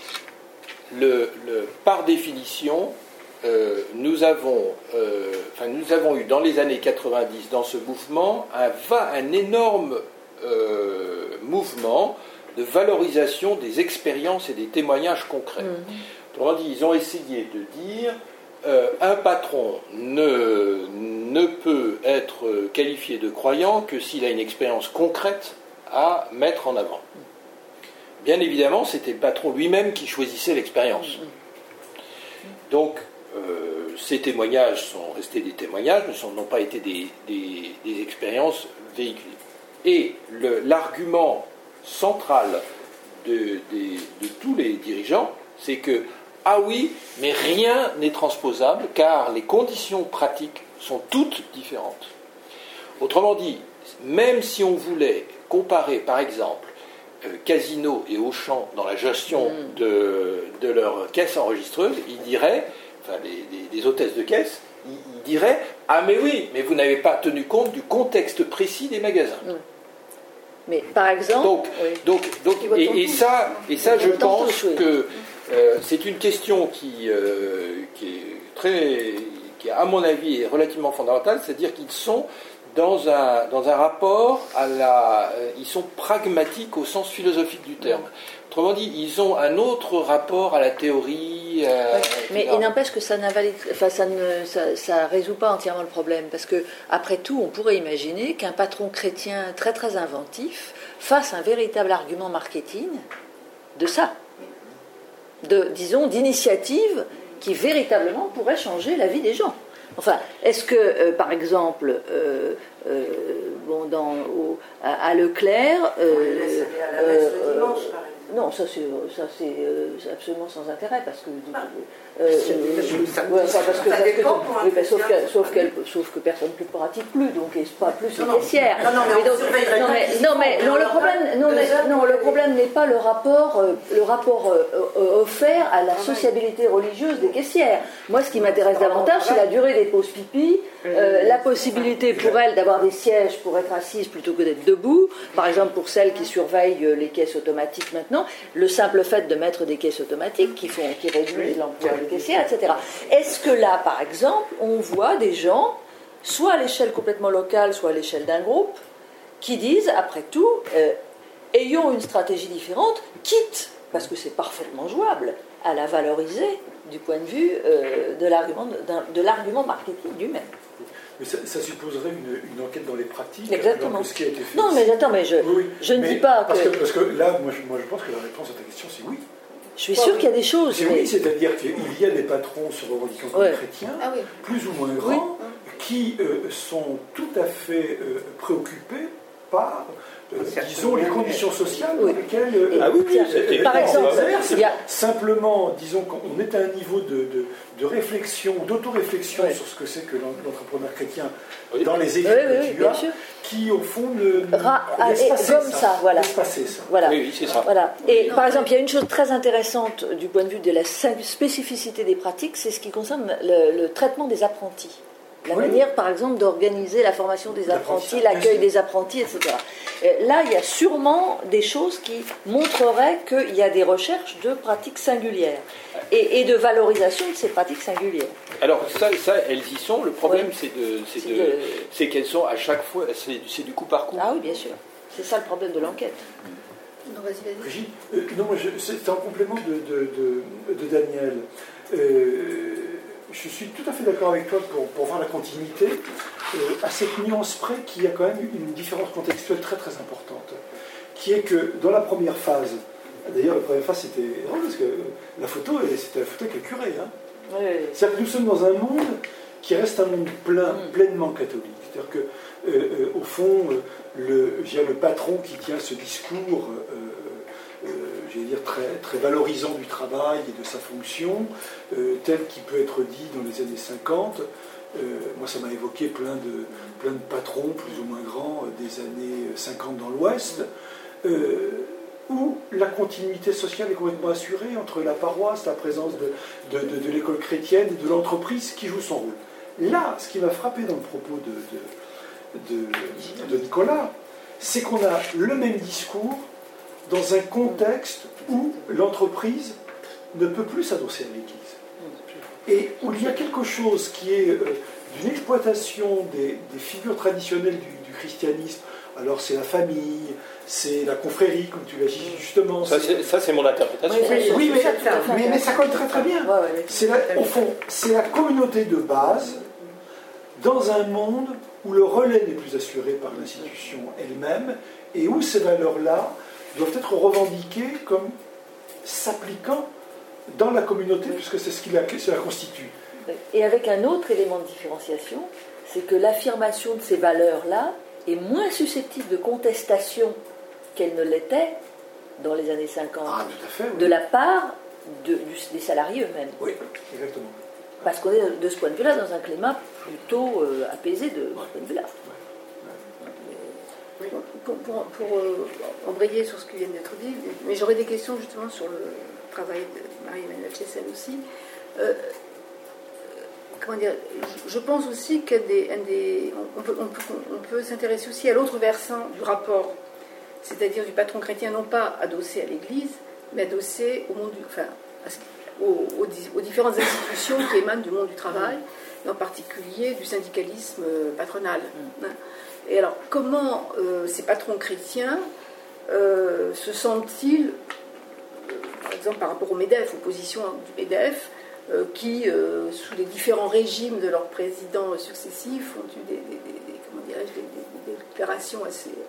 par définition, nous avons eu dans les années 90, dans ce mouvement, un énorme mouvement de valorisation des expériences et des témoignages concrets. Autrement dit, ils ont essayé de dire un patron ne peut être qualifié de croyant que s'il a une expérience concrète à mettre en avant. Bien évidemment, c'était le patron lui-même qui choisissait l'expérience. Donc, ces témoignages sont restés des témoignages, n'ont pas été des expériences véhiculées. Et l'argument central de tous les dirigeants, c'est que, ah oui, mais rien n'est transposable, car les conditions pratiques sont toutes différentes. Autrement dit, même si on voulait comparer, par exemple, Casino et Auchan dans la gestion de leur caisse enregistreuse, ils diraient, enfin des hôtesses de caisse, ils diraient « Ah mais oui, mais vous n'avez pas tenu compte du contexte précis des magasins. » Mais par exemple... Et ça, je pense que c'est une question qui est, à mon avis, est relativement fondamentale, c'est-à-dire qu'ils sont dans un rapport ils sont pragmatiques au sens philosophique du terme. Autrement dit, ils ont un autre rapport à la théorie. Mais il n'empêche que ça ne résout pas entièrement le problème, parce que après tout, on pourrait imaginer qu'un patron chrétien très très inventif fasse un véritable argument marketing de ça, d'initiative qui véritablement pourrait changer la vie des gens. Enfin, est-ce que, par exemple, à Leclerc... non, ça c'est absolument sans intérêt, parce que... sauf que personne ne pratique plus, donc et pas plus caissière. Le problème n'est pas le rapport offert à la sociabilité religieuse des caissières. Moi, ce qui m'intéresse davantage, c'est la durée des pauses pipi, la possibilité pour elles d'avoir des sièges pour être assises plutôt que d'être debout, par exemple pour celles qui surveillent les caisses automatiques maintenant, le simple fait de mettre des caisses automatiques qui réduisent l'emploi des caissières, etc. Est-ce que là, par exemple, on voit des gens, soit à l'échelle complètement locale, soit à l'échelle d'un groupe, qui disent, après tout, ayons une stratégie différente, quitte, parce que c'est parfaitement jouable, à la valoriser du point de vue de l'argument marketing lui-même. Mais ça supposerait une enquête dans les pratiques. Exactement. Alors que ce qui a été fait. Non, mais attends, mais je ne dis pas parce que là, moi, je pense que la réponse à ta question, c'est oui. Je suis sûre qu'il y a des choses. C'est oui, c'est-à-dire qu'il y a des patrons se revendiquant comme chrétiens, plus ou moins grands, qui sont tout à fait préoccupés par, disons, les conditions sociales dans lesquelles... par exemple, simplement, disons qu'on est à un niveau de réflexion, d'auto-réflexion sur ce que c'est que l'entrepreneur chrétien dans les équipes que tu as, qui au fond laisse passer ça. Voilà. Oui, c'est ça. Voilà. Et par exemple, il y a une chose très intéressante du point de vue de la spécificité des pratiques, c'est ce qui concerne le traitement des apprentis. La manière, par exemple, d'organiser la formation des apprentis, l'accueil des apprentis, etc. Et là, il y a sûrement des choses qui montreraient qu'il y a des recherches de pratiques singulières et de valorisation de ces pratiques singulières. Alors, ça elles y sont. Le problème, c'est qu'elles sont à chaque fois, c'est du coup par coup. Ah oui, bien sûr. C'est ça le problème de l'enquête. Non, vas-y. Brigitte, c'est en complément de Daniel. Je suis tout à fait d'accord avec toi pour voir la continuité, à cette nuance près qu'il y a quand même une différence contextuelle très très importante, qui est que dans la première phase, d'ailleurs la première phase c'était drôle parce que la photo, c'était la photo avec le curé. Hein. C'est-à-dire que nous sommes dans un monde qui reste un monde pleinement catholique. C'est-à-dire que, au fond, le patron qui tient ce discours... j'allais dire, très, très valorisant du travail et de sa fonction, tel qu'il peut être dit dans les années 50. Moi, ça m'a évoqué plein de patrons, plus ou moins grands, des années 50 dans l'Ouest, où la continuité sociale est complètement assurée entre la paroisse, la présence de l'école chrétienne et de l'entreprise qui joue son rôle. Là, ce qui m'a frappé dans le propos de Nicolas, c'est qu'on a le même discours dans un contexte où l'entreprise ne peut plus s'adosser à l'Église. Et où il y a quelque chose qui est d'une exploitation des figures traditionnelles du christianisme. Alors c'est la famille, c'est la confrérie, comme tu l'as dit justement. Ça c'est mon interprétation. Oui, mais ça colle très très bien. Au fond, c'est la communauté de base dans un monde où le relais n'est plus assuré par l'institution elle-même et où ces valeurs-là doivent être revendiquées comme s'appliquant dans la communauté, puisque c'est ce qui la constitue. Et avec un autre élément de différenciation, c'est que l'affirmation de ces valeurs-là est moins susceptible de contestation qu'elle ne l'était dans les années 50, tout à fait, de la part des salariés eux-mêmes. Oui, exactement. Parce qu'on est de ce point de vue-là dans un climat plutôt apaisé de ce point de vue-là. Oui. Pour embrayer sur ce qui vient d'être dit, mais j'aurais des questions justement sur le travail de Marie-Emmanuelle Chessel aussi. Comment dire, je pense aussi qu'on peut s'intéresser aussi à l'autre versant du rapport, c'est-à-dire du patron chrétien non pas adossé à l'Église, mais adossé au monde aux différentes institutions qui émanent du monde du travail, et en particulier du syndicalisme patronal. Et alors, comment ces patrons chrétiens se sentent-ils, par exemple par rapport au MEDEF, aux positions du MEDEF, qui, sous les différents régimes de leurs présidents successifs, ont eu des déclarations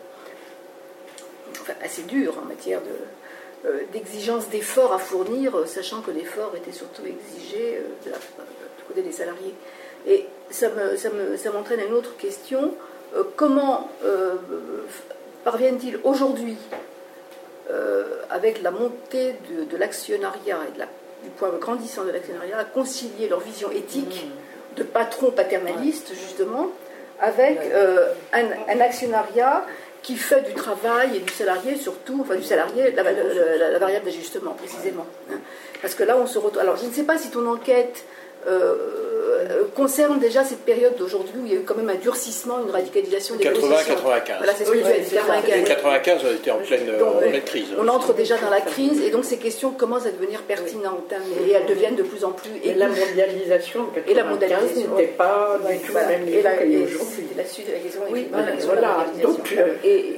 assez dures en matière d'exigence d'efforts à fournir, sachant que l'effort était surtout exigé du côté des salariés. Et ça m'entraîne à une autre question. Comment parviennent-ils aujourd'hui, avec la montée de l'actionnariat et du poids grandissant de l'actionnariat, à concilier leur vision éthique de patron paternaliste, justement, avec un actionnariat qui fait du travail et du salarié, surtout, enfin du salarié, la variable d'ajustement, précisément. Parce que là, on se retrouve... Alors, je ne sais pas si ton enquête concerne déjà cette période d'aujourd'hui où il y a eu quand même un durcissement, une radicalisation des positions. 80-95. Voilà, c'est ce que tu as dit. 95, on était en pleine crise. On entre déjà dans la crise, et donc ces questions commencent à devenir pertinentes, et elles deviennent de plus en plus... Et la mondialisation en 95 n'était pas du tout la même niveau qu'elle est aujourd'hui. C'est la suite de la question. Oui, voilà. Donc,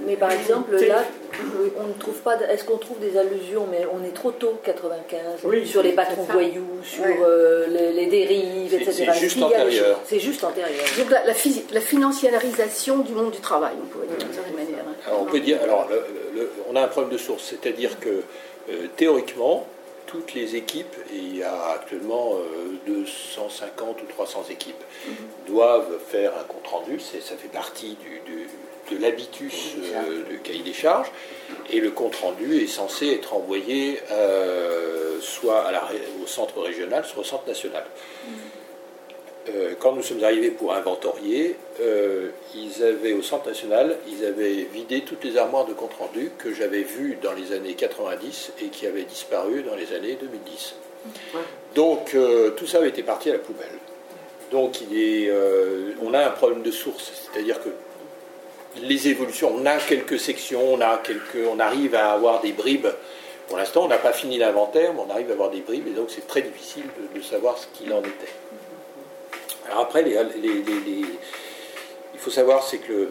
Mais par exemple, là, on ne trouve pas. Est-ce qu'on trouve des allusions? Mais on est trop tôt, 95, sur les patrons voyous, sur les dérives, etc. C'est juste antérieur. C'est juste antérieur. Donc la financiarisation du monde du travail, on pourrait dire d'une certaine manière. Alors, on peut dire. Alors, on a un problème de source, c'est-à-dire que théoriquement, toutes les équipes, et il y a actuellement 250 ou 300 équipes, doivent faire un compte-rendu, ça fait partie de l'habitus du cahier des charges, et le compte-rendu est censé être envoyé soit au centre régional, soit au centre national. Quand nous sommes arrivés pour inventorier, au centre national, ils avaient vidé toutes les armoires de compte-rendu que j'avais vues dans les années 90 et qui avaient disparu dans les années 2010. Donc tout ça avait été parti à la poubelle. Donc on a un problème de source, c'est-à-dire que les évolutions, on a quelques sections, on arrive à avoir des bribes. Pour l'instant, on n'a pas fini l'inventaire, mais on arrive à avoir des bribes, et donc c'est très difficile de savoir ce qu'il en était. Alors après, il faut savoir, c'est que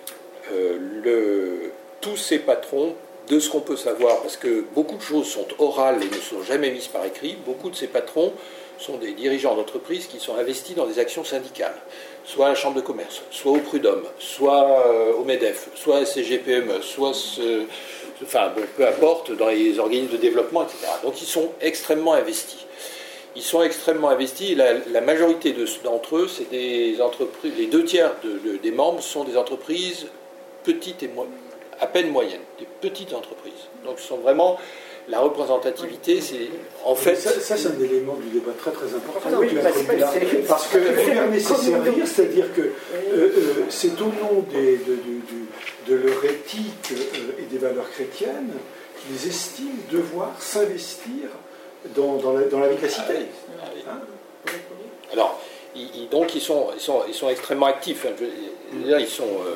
tous ces patrons, de ce qu'on peut savoir, parce que beaucoup de choses sont orales et ne sont jamais mises par écrit, beaucoup de ces patrons sont des dirigeants d'entreprises qui sont investis dans des actions syndicales, soit à la Chambre de commerce, soit au Prud'homme, soit au MEDEF, soit à CGPME, soit, peu importe, dans les organismes de développement, etc. Donc ils sont extrêmement investis. Ils sont extrêmement investis. La majorité d'entre eux, c'est des entreprises. Les 2/3 des membres sont des entreprises petites et à peine moyennes, des petites entreprises. Donc, ce sont vraiment la représentativité. C'est en fait. Ça c'est un élément du débat très très important. Parce que faire nécessaire rire, c'est-à-dire que c'est au nom de leur éthique et des valeurs chrétiennes qu'ils estiment devoir s'investir dans la vie de la cité. Alors, donc ils sont extrêmement actifs. Ils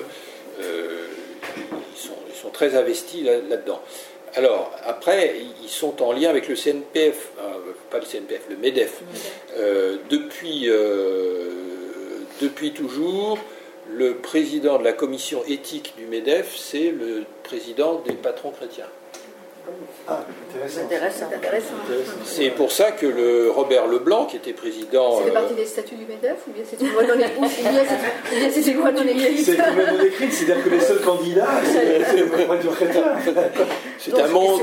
sont très investis là-dedans. Alors, après, ils sont en lien avec le CNPF, pas le CNPF, le MEDEF. Depuis toujours, le président de la commission éthique du MEDEF, c'est le président des patrons chrétiens. Ah, intéressant. C'est pour ça que le Robert Leblanc, qui était président... C'est fait partie des statuts du MEDEF, ou bien c'est une loi non écrite? C'est une loi non écrite. C'est une loi non écrite, c'est-à-dire que les seuls candidats, c'est le président chrétien. C'est un monde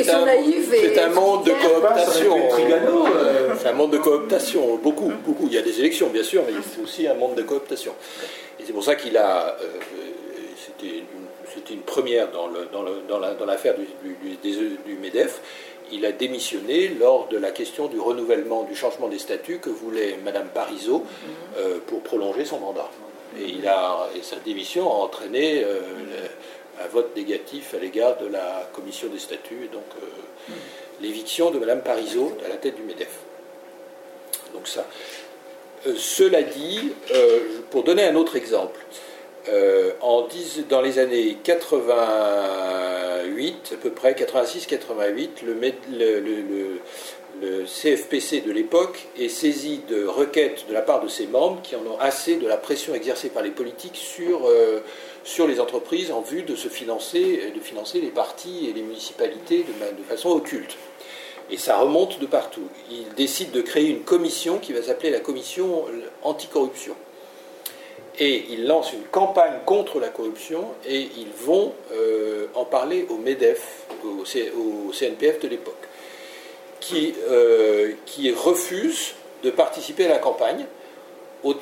de cooptation. C'est un monde de cooptation, beaucoup. Il y a des élections, bien sûr, mais c'est aussi un monde de cooptation. Et c'est pour ça qu'il a... C'était une première dans l'affaire du MEDEF. Il a démissionné lors de la question du renouvellement, du changement des statuts que voulait Mme Parisot pour prolonger son mandat. Et sa démission a entraîné un vote négatif à l'égard de la commission des statuts, et donc l'éviction de Mme Parisot à la tête du MEDEF. Donc ça. Cela dit, pour donner un autre exemple, dans les années 88, à peu près 86-88, le CFPC de l'époque est saisi de requêtes de la part de ses membres qui en ont assez de la pression exercée par les politiques sur les entreprises en vue de financer les partis et les municipalités de façon occulte. Et ça remonte de partout. Ils décident de créer une commission qui va s'appeler la commission anticorruption. Et ils lancent une campagne contre la corruption et ils vont en parler au MEDEF, au CNPF de l'époque, qui refuse de participer à la campagne au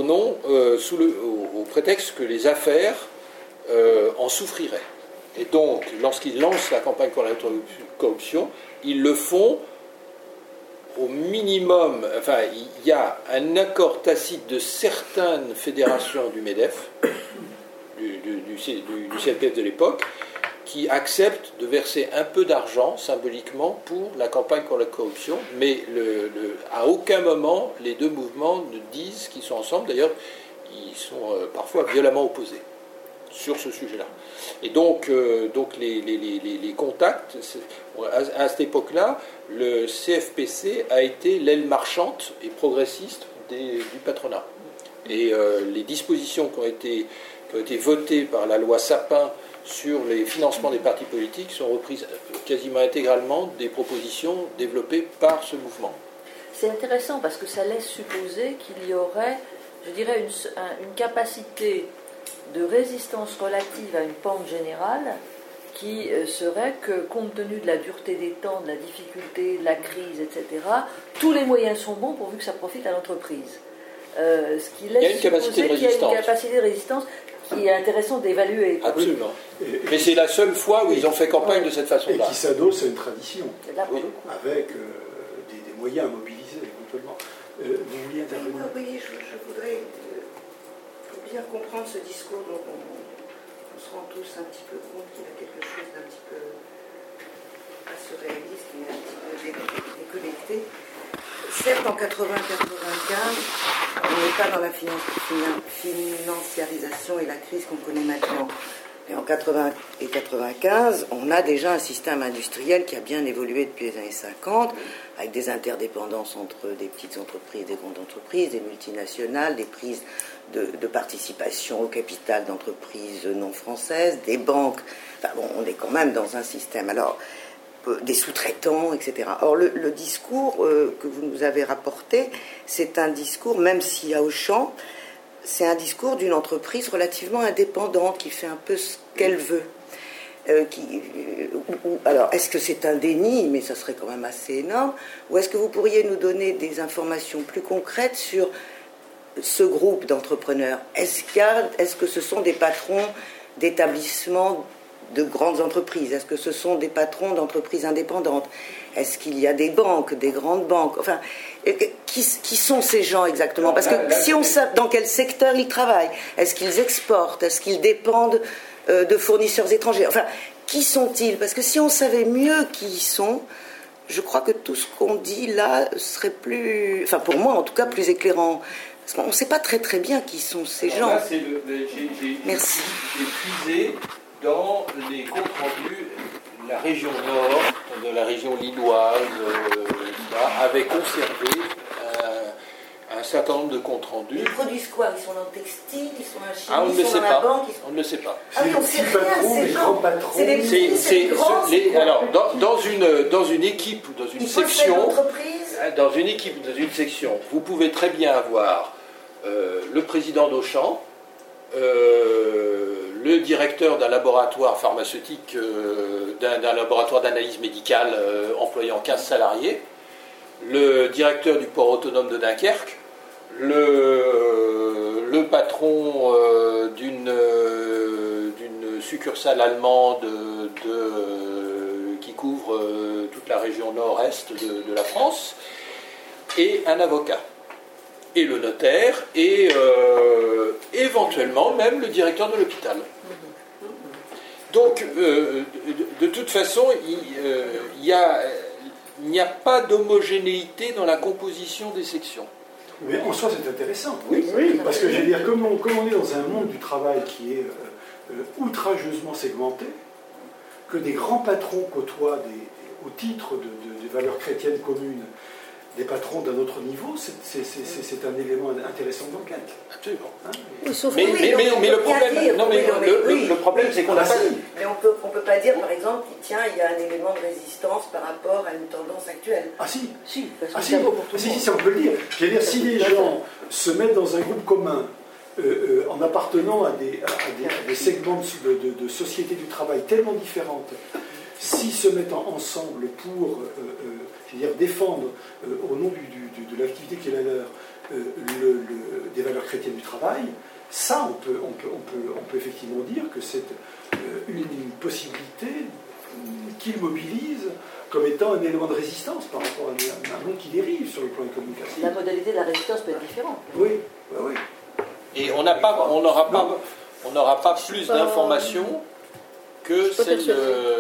prétexte que les affaires en souffriraient. Et donc, lorsqu'ils lancent la campagne contre la corruption, ils le font au minimum, il y a un accord tacite de certaines fédérations du MEDEF, du CNPF de l'époque, qui acceptent de verser un peu d'argent symboliquement pour la campagne contre la corruption, mais à aucun moment les deux mouvements ne disent qu'ils sont ensemble. D'ailleurs, ils sont parfois violemment opposés sur ce sujet-là. Et donc les contacts, à cette époque-là, le CFPC a été l'aile marchande et progressiste du patronat. Et les dispositions qui ont été votées par la loi Sapin sur les financements des partis politiques sont reprises quasiment intégralement des propositions développées par ce mouvement. C'est intéressant parce que ça laisse supposer qu'il y aurait, je dirais, une capacité de résistance relative à une pente générale qui serait que, compte tenu de la dureté des temps, de la difficulté, de la crise, etc., tous les moyens sont bons pourvu que ça profite à l'entreprise. Ce qui laisse supposer qu'il y a une capacité de résistance qui est intéressant d'évaluer. Absolument. Mais c'est la seule fois où ils ont fait campagne de cette façon-là. Et qui s'adosse à une tradition, Oui. avec des moyens à mobiliser éventuellement. Vous vouliez intervenir? Oui, je voudrais, pour bien comprendre ce discours dont on se rend tous un petit peu compte qu'il y a quelque chose d'un petit peu pas surréaliste, mais un petit peu déconnecté. Certes, en 80-95, on n'est pas dans la financiarisation et la crise qu'on connaît maintenant. Mais en 80 et 95, on a déjà un système industriel qui a bien évolué depuis les années 50, avec des interdépendances entre des petites entreprises, des grandes entreprises, des multinationales, des prises de participation au capital d'entreprises non françaises, des banques. Enfin bon, on est quand même dans un système. Alors, des sous-traitants, etc. Or, le discours que vous nous avez rapporté, c'est un discours, même s'il y a Auchan, c'est un discours d'une entreprise relativement indépendante qui fait un peu ce qu'elle veut. Alors, est-ce que c'est un déni, mais ça serait quand même assez énorme, ou est-ce que vous pourriez nous donner des informations plus concrètes sur ce groupe d'entrepreneurs? Est-ce que ce sont des patrons d'établissements de grandes entreprises? Est-ce que ce sont des patrons d'entreprises indépendantes? Est-ce qu'il y a des banques, des grandes banques? Enfin, qui sont ces gens exactement? Parce que si on sait dans quel secteur ils travaillent, est-ce qu'ils exportent? Est-ce qu'ils dépendent de fournisseurs étrangers? Enfin, qui sont-ils? Parce que si on savait mieux qui ils sont, je crois que tout ce qu'on dit là serait plus... Enfin, pour moi, en tout cas, plus éclairant. Parce qu'on ne sait pas très très bien qui sont ces gens. Là, Merci. J'ai puisé dans les comptes rendus, la région nord, de la région lilloise, avait conservé un certain nombre de comptes rendus. Ils produisent quoi? Ils sont dans le textile, ils sont dans la chimie, On ne ils sont dans la banque. On ne le sait pas. Ah oui, on ne sait rien, ces gens. C'est des petits, c'est des grands. Alors, dans une équipe, dans une section, dans une section, vous pouvez très bien avoir le président d'Auchan, le directeur d'un laboratoire pharmaceutique, d'un laboratoire d'analyse médicale employant 15 salariés, le directeur du port autonome de Dunkerque, le patron d'une succursale allemande qui couvre toute la région nord-est de la France, et un avocat. Et le notaire, et éventuellement même le directeur de l'hôpital. Donc, de toute façon, il n'y a pas d'homogénéité dans la composition des sections. Mais en soi, c'est intéressant. Oui, parce que je veux dire, comme on est dans un monde du travail qui est outrageusement segmenté, que des grands patrons côtoient au titre des valeurs chrétiennes communes, des patrons d'un autre niveau, c'est un élément intéressant d'enquête. Absolument. Hein, mais le problème, c'est qu'on n'a pas... Mais on peut pas dire, par exemple, tiens, il y a un élément de résistance par rapport à une tendance actuelle. Ah si, parce que ça on peut le dire. Je veux dire, si les gens se mettent dans un groupe commun, en appartenant à des segments de sociétés du travail tellement différentes, s'ils se mettent ensemble pour défendre au nom de l'activité qui est la leur des valeurs chrétiennes du travail, ça on peut effectivement dire que c'est une possibilité qu'ils mobilisent comme étant un élément de résistance par rapport à un monde qui dérive sur le plan économique. La modalité de la résistance peut être différente. Oui. Et on n'aura pas plus d'informations que celle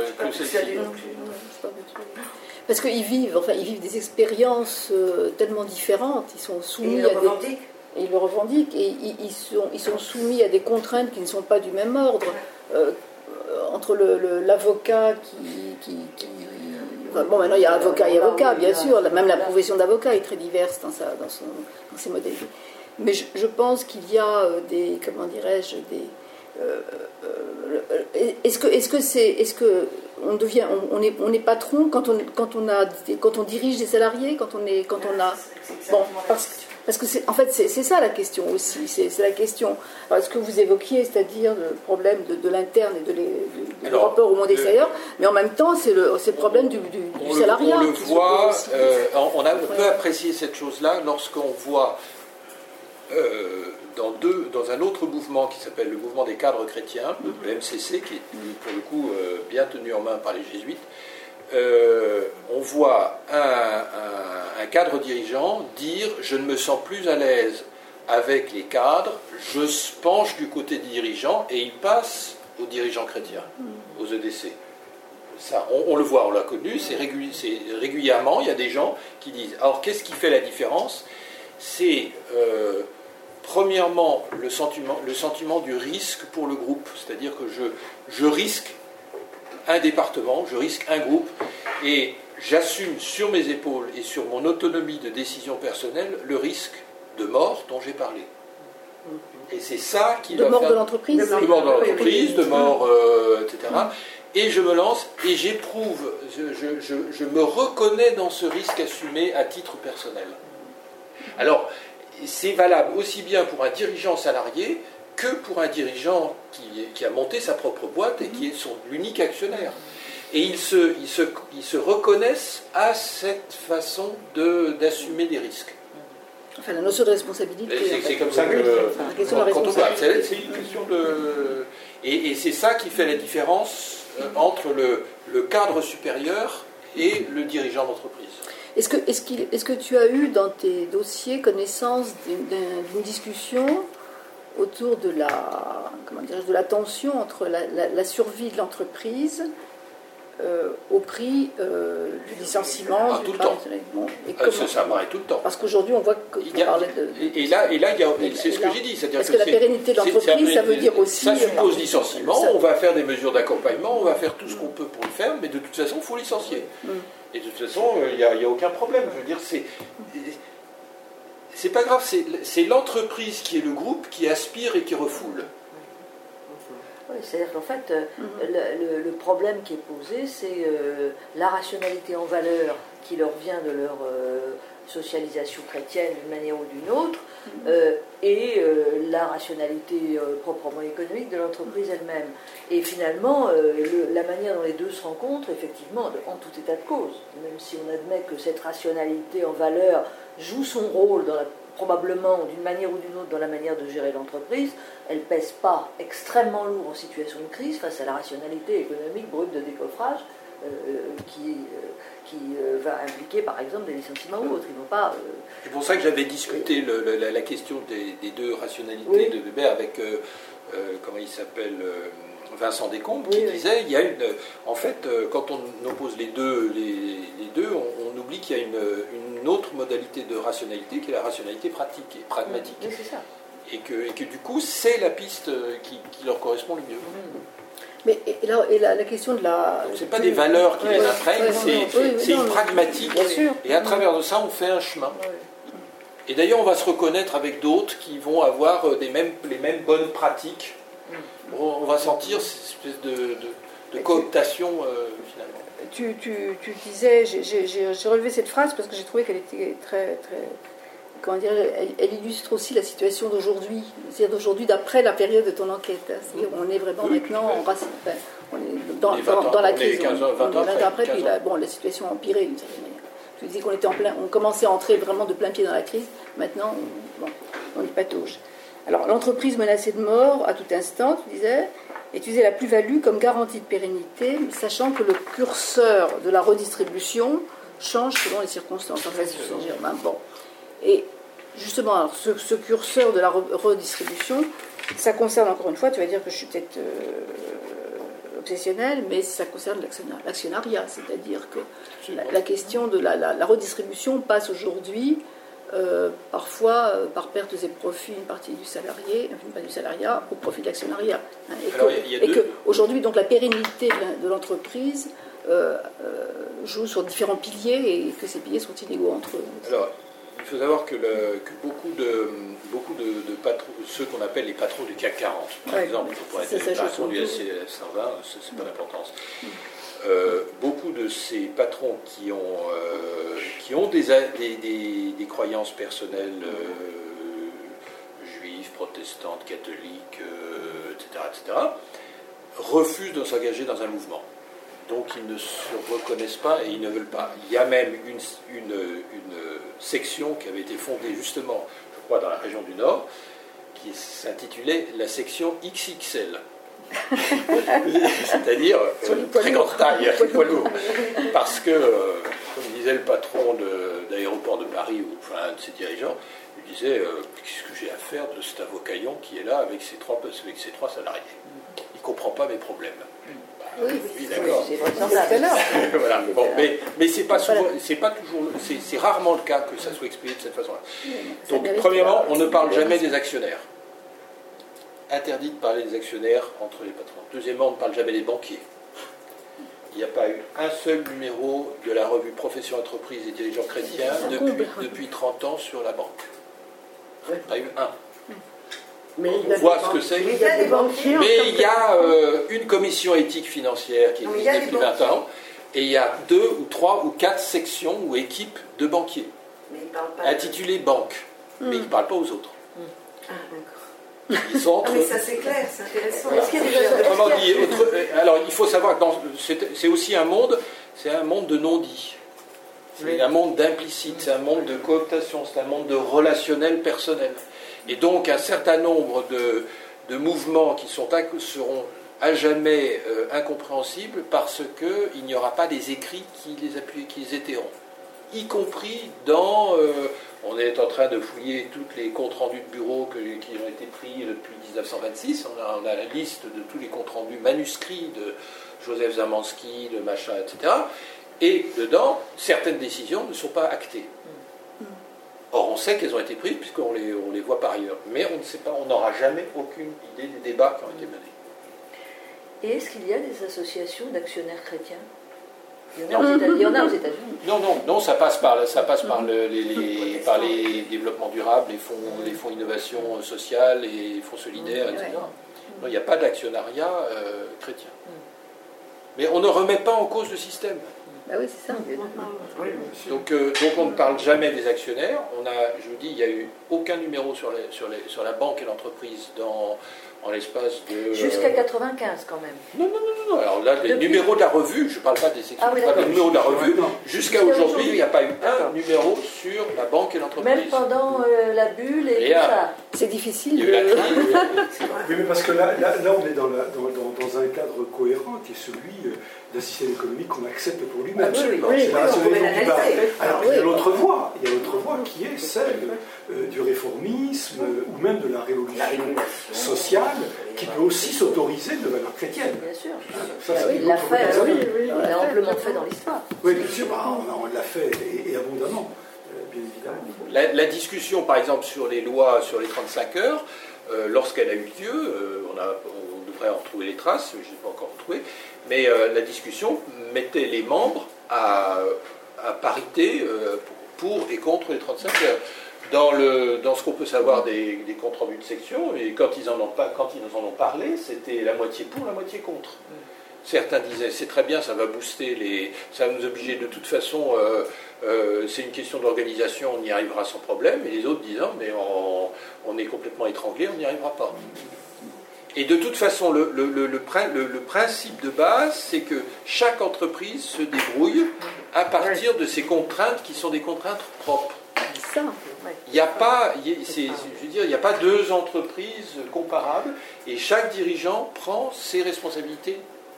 parce qu'ils vivent des expériences tellement différentes, ils sont soumis ils le revendiquent, et ils sont soumis à des contraintes qui ne sont pas du même ordre. Entre l'avocat qui bon, maintenant il y a avocat et avocat, bien sûr, même la profession d'avocat est très diverse dans ses modalités. Mais je pense qu'il y a des est-ce que on est patron quand on dirige des salariés, quand on a bon, parce que c'est ça la question aussi, c'est la question. Alors, ce que vous évoquiez, c'est-à-dire le problème de l'interne et du rapport au monde extérieur, mais en même temps c'est le problème du salariat. On le voit, on peut apprécier cette chose-là lorsqu'on voit dans un autre mouvement qui s'appelle le mouvement des cadres chrétiens, le MCC, qui est pour le coup bien tenu en main par les jésuites, on voit un cadre dirigeant dire « je ne me sens plus à l'aise avec les cadres, je penche du côté des dirigeants » et il passe aux dirigeants chrétiens, aux EDC. Ça, on le voit, on l'a connu, c'est régulièrement, il y a des gens qui disent « alors qu'est-ce qui fait la différence ?» C'est premièrement le sentiment du risque pour le groupe, c'est-à-dire que je risque un département, je risque un groupe, et j'assume sur mes épaules et sur mon autonomie de décision personnelle le risque de mort dont j'ai parlé. Et c'est ça qui de va mort faire... de l'entreprise, de mort de l'entreprise, de mort, etc. Et je me lance et j'éprouve, je me reconnais dans ce risque assumé à titre personnel. Alors, c'est valable aussi bien pour un dirigeant salarié que pour un dirigeant qui a monté sa propre boîte et qui est l'unique actionnaire. Et ils se reconnaissent à cette façon d'assumer des risques. Enfin, la notion de responsabilité. C'est comme ça que quand on voit, c'est une question de... Et c'est ça qui fait la différence entre le cadre supérieur et le dirigeant d'entreprise. Est-ce que tu as eu dans tes dossiers connaissance d'une discussion autour de la tension entre la survie de l'entreprise au prix du licenciement tout le temps. Ça apparaît tout le temps. Parce qu'aujourd'hui, on voit que et là, c'est ce que j'ai dit. Parce que la pérennité de l'entreprise, ça veut dire aussi... Ça suppose licenciement, on va faire des mesures d'accompagnement, on va faire tout ce qu'on peut pour le faire, mais de toute façon, il faut licencier. Et de toute façon, il n'y a aucun problème. Je veux dire, c'est pas grave, c'est l'entreprise qui est le groupe qui aspire et qui refoule. Oui, c'est-à-dire qu'en fait, le problème qui est posé, c'est la rationalité en valeur qui leur vient de leur socialisation chrétienne d'une manière ou d'une autre, et la rationalité proprement économique de l'entreprise elle-même. Et finalement, la manière dont les deux se rencontrent, effectivement, en tout état de cause, même si on admet que cette rationalité en valeur joue son rôle probablement d'une manière ou d'une autre dans la manière de gérer l'entreprise, elle ne pèse pas extrêmement lourd en situation de crise face à la rationalité économique brute de décoffrage qui va impliquer par exemple des licenciements ou autres. Ils vont pas, C'est pour ça que j'avais discuté la question des deux rationalités de Weber avec, comment il s'appelle, Vincent Descombes, qui disait, il y a en fait, quand on oppose les deux, on oublie qu'il y a une autre modalité de rationalité qui est la rationalité pratique et pragmatique. Oui, c'est ça. Et que du coup, c'est la piste qui leur correspond le mieux. Mais la question de la... Donc, c'est pas des valeurs qui les imprègnent, c'est une pragmatique. Bien sûr. Et à travers de ça, on fait un chemin. Et d'ailleurs, on va se reconnaître avec d'autres qui vont avoir les mêmes bonnes pratiques. On va sentir cette espèce de cooptation finalement. Tu disais, j'ai relevé cette phrase parce que j'ai trouvé qu'elle était très, très, comment dire, elle illustre aussi la situation d'aujourd'hui, c'est-à-dire d'aujourd'hui d'après la période de ton enquête. C'est-à-dire on est vraiment maintenant on est dans la crise. 15 ans, 20 ans après, puis la situation a empiré d'une certaine manière. Tu disais on commençait à entrer vraiment de plein pied dans la crise. Maintenant, on y patauge. Alors, l'entreprise menacée de mort à tout instant, tu disais, utilisait la plus-value comme garantie de pérennité, sachant que le curseur de la redistribution change selon les circonstances. En fait, bon. Et justement, alors, ce curseur de la redistribution, ça concerne encore une fois, tu vas dire que je suis peut-être obsessionnelle, mais ça concerne l'actionnariat, c'est-à-dire que la question de la redistribution passe aujourd'hui parfois par pertes et profits une partie du salarié, pas du salariat, au profit de l'actionnariat. Et que aujourd'hui, donc la pérennité de l'entreprise joue sur différents piliers et que ces piliers sont inégaux entre eux. Alors, il faut savoir que beaucoup de patrons, ceux qu'on appelle les patrons du CAC 40, par exemple, pour être les patrons du SC 120, c'est pas d'importance. Beaucoup de ces patrons qui ont des croyances personnelles juives, protestantes, catholiques, etc., refusent de s'engager dans un mouvement. Donc ils ne se reconnaissent pas et ils ne veulent pas. Il y a même une section qui avait été fondée justement, je crois, dans la région du Nord, qui s'intitulait la section XXL. C'est-à-dire très grande taille, poids lourd. Parce que, comme disait le patron d'aéroport de Paris, ou enfin un de ses dirigeants, il disait qu'est-ce que j'ai à faire de cet avocaillon qui est là avec ses trois salariés. Il ne comprend pas mes problèmes. Oui, d'accord. Voilà. Bon, mais c'est pas souvent, c'est rarement le cas que ça soit exprimé de cette façon-là. Donc, premièrement, on ne parle jamais des actionnaires. Interdit de parler des actionnaires entre les patrons. Deuxièmement, on ne parle jamais des banquiers. Il n'y a pas eu un seul numéro de la revue Profession Entreprise et Dirigeants Chrétiens depuis 30 ans sur la banque. Il n'y a pas eu un. On voit ce que c'est. Mais il y a une commission éthique financière qui existe depuis 20 ans, et il y a 2 ou 3 ou 4 sections ou équipes de banquiers, intitulées banque, mais ils ne parlent pas aux autres. Ah, d'accord. Ils sont entre mais ça c'est clair, c'est intéressant. Voilà. Alors il faut savoir que c'est aussi un monde de non-dits. C'est un monde d'implicite, c'est un monde de cooptation, c'est un monde de relationnel personnel. Et donc un certain nombre de mouvements qui seront à jamais incompréhensibles parce qu'il n'y aura pas des écrits qui les étayeront. Y compris dans... on est en train de fouiller tous les comptes rendus de bureau qui ont été pris depuis 1926. On a la liste de tous les comptes rendus manuscrits de Joseph Zamansky, de machin, etc. Et dedans, certaines décisions ne sont pas actées. Or, on sait qu'elles ont été prises puisqu'on les voit par ailleurs. Mais on ne sait pas, on n'aura jamais aucune idée des débats qui ont été menés. Et est-ce qu'il y a des associations d'actionnaires chrétiens ? Il y en a aux États-Unis. Non, ça passe par les développements durables, les fonds innovation sociale, les fonds solidaires, etc. Non, il n'y a pas d'actionnariat chrétien. Mais on ne remet pas en cause le système. Bah oui, c'est ça. Donc on ne parle jamais des actionnaires. Je vous dis, il n'y a eu aucun numéro sur la banque et l'entreprise en l'espace de... Jusqu'à 95 quand même. Non. Alors là, les numéros de la revue, je ne parle pas des sections, je parle des numéros de la revue. Jusqu'à aujourd'hui, il n'y a pas eu un numéro sur la banque et l'entreprise. Même pendant la bulle et tout ça. C'est difficile. Il y a eu la crise. Oui, mais parce que là on est dans un cadre cohérent qui est celui d'un système économique qu'on accepte pour lui-même. C'est la rationalité du bas. Alors il y a l'autre voie qui est celle du réformisme ou même de la révolution sociale qui peut aussi s'autoriser de valeur chrétienne. Bien sûr. Il l'a fait, on l'a amplement fait dans l'histoire. Oui, bien sûr, on l'a fait et abondamment, bien évidemment. La discussion, par exemple, sur les lois sur les 35 heures, lorsqu'elle a eu lieu, on devrait en retrouver les traces, je n'ai pas encore retrouvé, mais la discussion mettait les membres à parité pour et contre les 35 heures. Dans ce qu'on peut savoir des comptes rendus de section, et quand ils en ont parlé, c'était la moitié pour, la moitié contre. Certains disaient c'est très bien, ça va booster ça va nous obliger de toute façon, c'est une question d'organisation, on y arrivera sans problème, et les autres disant mais on est complètement étranglé, on n'y arrivera pas. Et de toute façon, le principe de base, c'est que chaque entreprise se débrouille à partir de ses contraintes qui sont des contraintes propres. Ça, il n'y a pas, il n'y a pas deux entreprises comparables et chaque dirigeant prend ses responsabilités.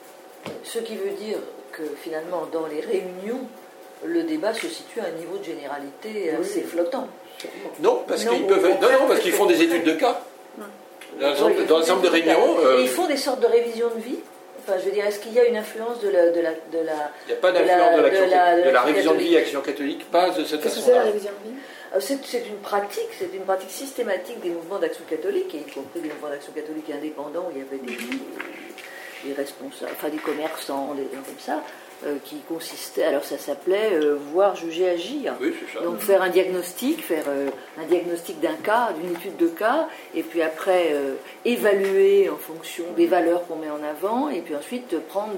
Ce qui veut dire que finalement, dans les réunions, le débat se situe à un niveau de généralité assez flottant. Non, parce qu'ils font des études de cas. Dans l'ensemble des réunions. Et ils font des sortes de révisions de vie. Enfin, je veux dire, est-ce qu'il y a une influence de la... Il n'y a pas d'influence de la révision de vie Action catholique, pas de cette façon-là. Qu'est-ce que c'est la révision de vie ? C'est une pratique systématique des mouvements d'action catholique, et y compris des mouvements d'action catholique indépendants, où il y avait des responsables, enfin des commerçants, des gens comme ça. qui consistait, alors ça s'appelait voir, juger, agir. Oui, c'est ça. Donc faire un diagnostic d'un cas, d'une étude de cas, et puis après évaluer en fonction des valeurs qu'on met en avant, et puis ensuite prendre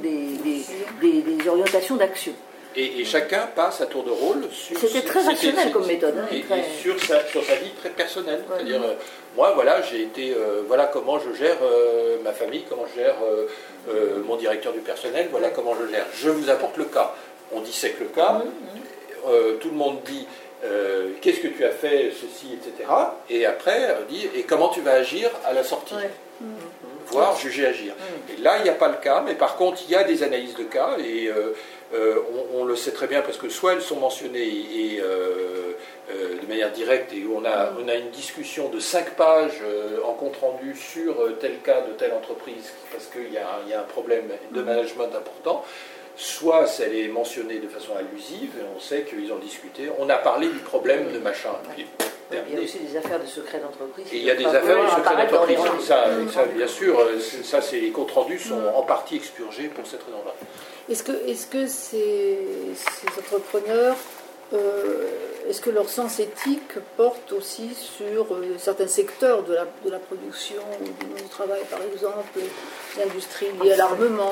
des orientations d'action. Et chacun passe à tour de rôle sur... C'était très rationnel comme méthode. Et sur sa vie très personnelle. Ouais. C'est-à-dire, moi, voilà, j'ai été... voilà comment je gère ma famille, comment je gère mon directeur du personnel, voilà comment je gère. Je vous apporte le cas. On dissèque le cas, tout le monde dit qu'est-ce que tu as fait, ceci, etc. Et après, on dit et comment tu vas agir à la sortie. Voir, juger, agir. Et là, il n'y a pas le cas, mais par contre, il y a des analyses de cas, et on le sait très bien parce que soit elles sont mentionnées et, de manière directe, et on a une discussion de 5 pages en compte-rendu sur tel cas de telle entreprise, parce qu'il y a un problème de management important, soit elle est mentionnée de façon allusive, et on sait qu'ils ont discuté, on a parlé du problème de machin. Puis, il y a aussi des affaires de secret d'entreprise. Et il y a des affaires de secret d'entreprise. Ça, bien sûr, ça, les comptes rendus sont en partie expurgés pour cette raison-là. Est-ce que ces entrepreneurs, est-ce que leur sens éthique porte aussi sur certains secteurs de la production ou du monde du travail, par exemple l'industrie liée à l'armement,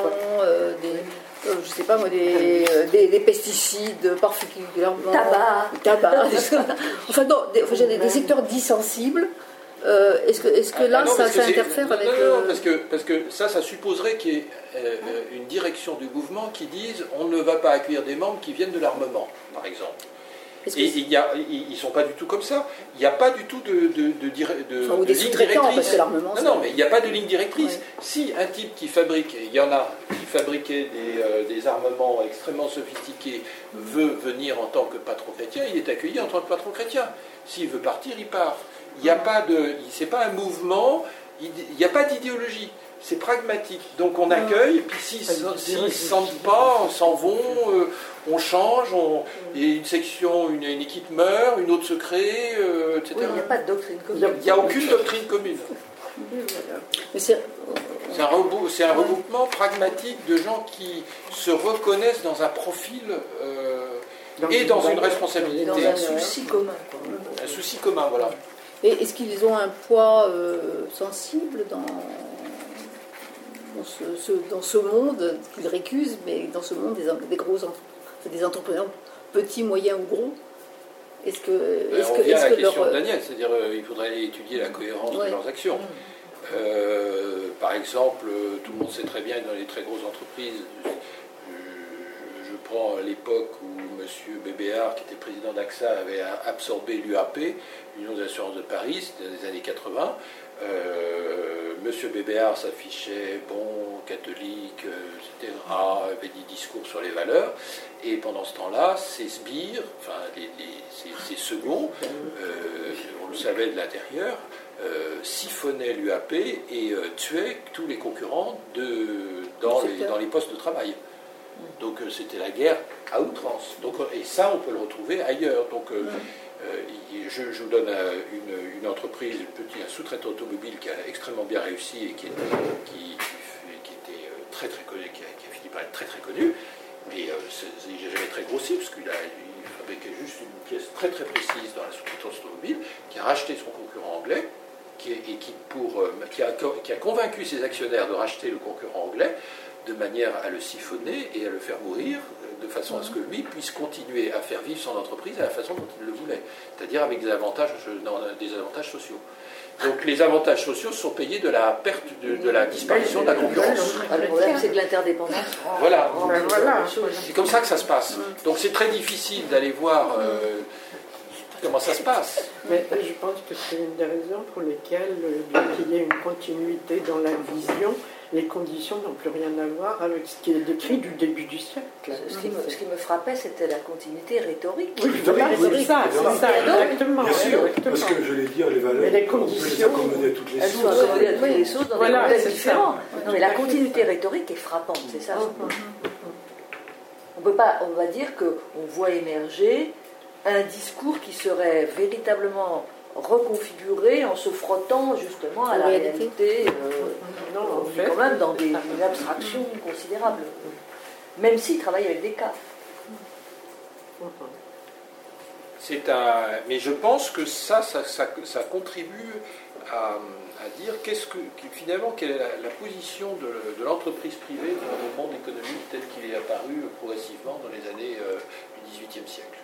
je sais pas moi, des pesticides particulièrement... Tabac. Enfin, non, des secteurs dits sensibles. Est-ce que là, ça interfère avec... Non, parce que ça supposerait qu'il y ait une direction du mouvement qui dise on ne va pas accueillir des membres qui viennent de l'armement, par exemple. Et ils ne sont pas du tout comme ça. Il n'y a pas du tout de ligne directrice. Parce que l'armement, non, mais il n'y a pas de ligne directrice. Ouais. Si un type qui fabrique, il y en a qui fabriquait des armements extrêmement sophistiqués, veut venir en tant que patron chrétien, il est accueilli en tant que patron chrétien. S'il veut partir, il part. Il n'y a pas c'est pas un mouvement, il n'y a pas d'idéologie. C'est pragmatique. Donc on accueille, et puis s'ils ne se sentent pas, on s'en vont, on change, et une section, une équipe meurt, une autre se crée, etc. Oui, il n'y a pas de doctrine commune. Il n'y a aucune doctrine commune. Mais c'est un regroupement pragmatique de gens qui se reconnaissent dans un profil et dans une responsabilité. Dans un souci commun. Un souci commun, voilà. Et est-ce qu'ils ont un poids sensible dans ce monde qu'ils récusent, mais dans ce monde des entrepreneurs petits, moyens ou gros? On vient à la question de Daniel, c'est-à-dire il faudrait étudier la cohérence de leurs actions. Par exemple, tout le monde sait très bien que dans les très grosses entreprises, je prends l'époque où M. Bébéard, qui était président d'AXA, avait absorbé l'UAP, l'Union des assurances de Paris, c'était dans les années 80. M. Bébéard s'affichait bon, catholique, etc., avait des discours sur les valeurs, et pendant ce temps-là, ces sbires, enfin ces seconds, on le savait de l'intérieur, siphonnaient l'UAP et tuaient tous les concurrents dans les postes de travail. Donc c'était la guerre à outrance. Donc, et ça, on peut le retrouver ailleurs. Donc je vous donne une entreprise, un sous-traitant automobile qui a extrêmement bien réussi et qui était très très connu, qui a fini par être très très connu. Mais il n'a jamais très grossi, parce qu'il fabriquait juste une pièce très très précise dans la sous-traitance automobile, qui a racheté son concurrent anglais, qui a convaincu ses actionnaires de racheter le concurrent anglais, de manière à le siphonner et à le faire mourir, de façon à ce que lui puisse continuer à faire vivre son entreprise à la façon dont il le voulait, c'est-à-dire avec des avantages sociaux. Donc les avantages sociaux sont payés de la perte, de la disparition de la concurrence. Le problème, c'est de l'interdépendance. Voilà. C'est comme ça que ça se passe. Donc c'est très difficile d'aller voir comment ça se passe. Mais je pense que c'est une des raisons pour lesquelles, bien qu'il y ait une continuité dans la vision, les conditions n'ont plus rien à voir avec ce qui est décrit du début du siècle. Ce qui me frappait, c'était la continuité rhétorique. Oui, c'est ça, exactement. Bien sûr, parce que je l'ai dit, les valeurs, mais les conditions, on peut les accommoder à toutes les sources. Elles sont accommodées à toutes les sources dans des contextes différents. Non, mais la continuité rhétorique est frappante, c'est ça. On va dire qu'on voit émerger un discours qui serait véritablement reconfiguré en se frottant justement à la réalité. On est quand même dans une abstraction considérable. même s'ils travaillent avec des CAF. Mais je pense que ça contribue à dire finalement quelle est la position de l'entreprise privée dans le monde économique tel qu'il est apparu progressivement dans les années du XVIIIe siècle.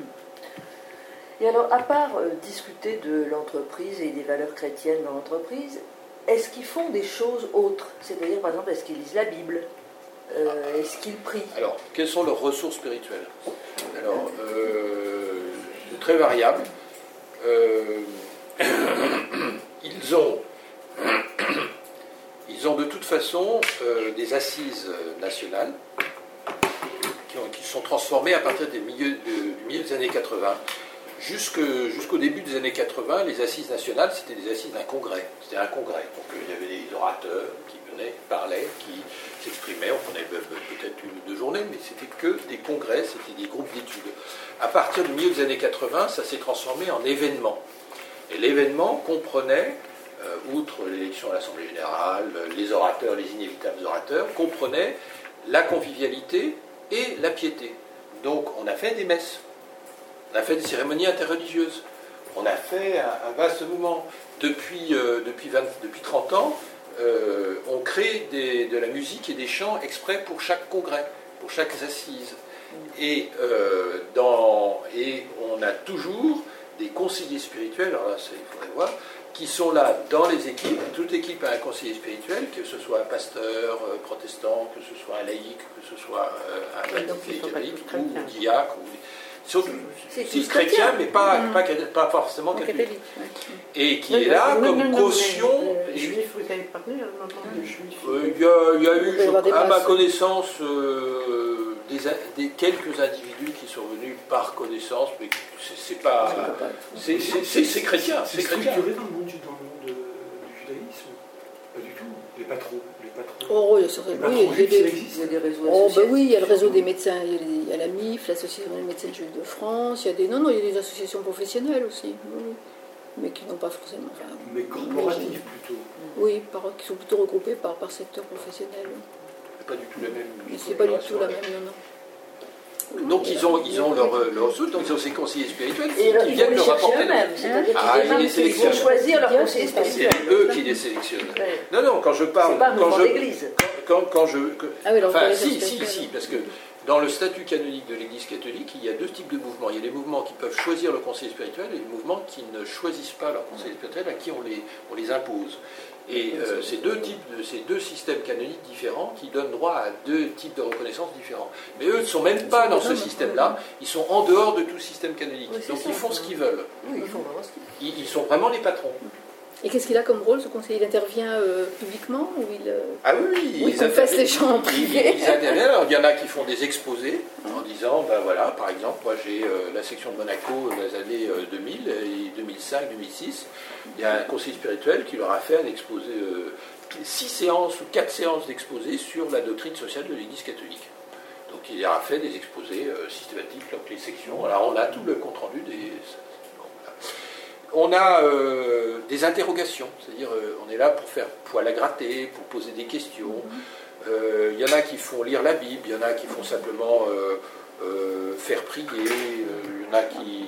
Et alors, à part discuter de l'entreprise et des valeurs chrétiennes dans l'entreprise, est-ce qu'ils font des choses autres? C'est-à-dire, par exemple, est-ce qu'ils lisent la Bible? Est-ce qu'ils prient? Alors, quelles sont leurs ressources spirituelles? Alors, très variables. Ils ont de toute façon des assises nationales qui sont transformées à partir du milieu des années 80. Jusqu'au début des années 80, les assises nationales, c'était des assises d'un congrès. C'était un congrès. Donc il y avait des orateurs qui venaient, qui parlaient, qui s'exprimaient. On prenait peut-être 1 ou 2 journées, mais c'était que des congrès, c'était des groupes d'études. À partir du milieu des années 80, ça s'est transformé en événement. Et l'événement comprenait, outre l'élection à l'Assemblée générale, les orateurs, les inévitables orateurs, comprenait la convivialité et la piété. Donc on a fait des messes. On a fait des cérémonies interreligieuses. On a fait un vaste mouvement. Depuis 30 ans, on crée de la musique et des chants exprès pour chaque congrès, pour chaque assise. Et on a toujours des conseillers spirituels, alors là, il faudrait voir, qui sont là dans les équipes. Toute équipe a un conseiller spirituel, que ce soit un pasteur protestant, que ce soit un laïc, que ce soit un baptisé catholique ou diacre. C'est chrétien, mais pas forcément catholique. Et qui est là comme caution. Juifs, vous avez parlé à un moment de juifs. Il y a eu, à ma connaissance, quelques individus qui sont venus par connaissance, mais c'est pas. C'est chrétien. C'est structuré dans le monde du judaïsme? Pas du tout. Les patrons. Oh, il y a des réseaux associatifs. Oui, il y a le réseau des médecins, il y a la MIF, l'Association des médecins juifs de France, il y a des associations professionnelles aussi, oui, mais qui n'ont pas forcément... mais corporatives plutôt. Oui, qui sont plutôt regroupées par secteur professionnel. C'est pas du tout la même. Mais c'est pas du tout la même, non. Donc ils ont leur ressources, donc ils ont ces conseillers spirituels qui viennent leur apporter. Ils vont choisir leur conseiller spirituel. C'est eux qui les sélectionnent. Non, quand je parle. C'est pas un mouvement d'église. Si, parce que dans le statut canonique de l'Église catholique, il y a 2 types de mouvements. Il y a les mouvements qui peuvent choisir le conseiller spirituel et les mouvements qui ne choisissent pas leur conseiller spirituel, à qui on les impose. Et ces 2 systèmes canoniques différents qui donnent droit à 2 types de reconnaissance différents. Mais eux ne sont même pas dans ce système-là, ils sont en dehors de tout système canonique. Donc ils font ce qu'ils veulent. Oui, ils font vraiment ce qu'ils veulent. Ils sont vraiment les patrons. Et qu'est-ce qu'il a comme rôle, ce conseiller? Il intervient publiquement ou il... Ah oui, il confesse les gens en privé. Ils interviennent. Alors, il y en a qui font des exposés en disant, ben voilà, par exemple, moi j'ai la section de Monaco dans les années 2000 et 2005, 2006. Il y a un conseiller spirituel qui leur a fait un exposé, 6 séances ou 4 séances d'exposés sur la doctrine sociale de l'Église catholique. Donc il leur a fait des exposés systématiques, donc les sections. Alors on a tout le compte-rendu des... On a des interrogations, c'est-à-dire on est là pour faire poil à gratter, pour poser des questions. Il y en a qui font lire la Bible, il y en a qui font simplement faire prier, il y en a qui...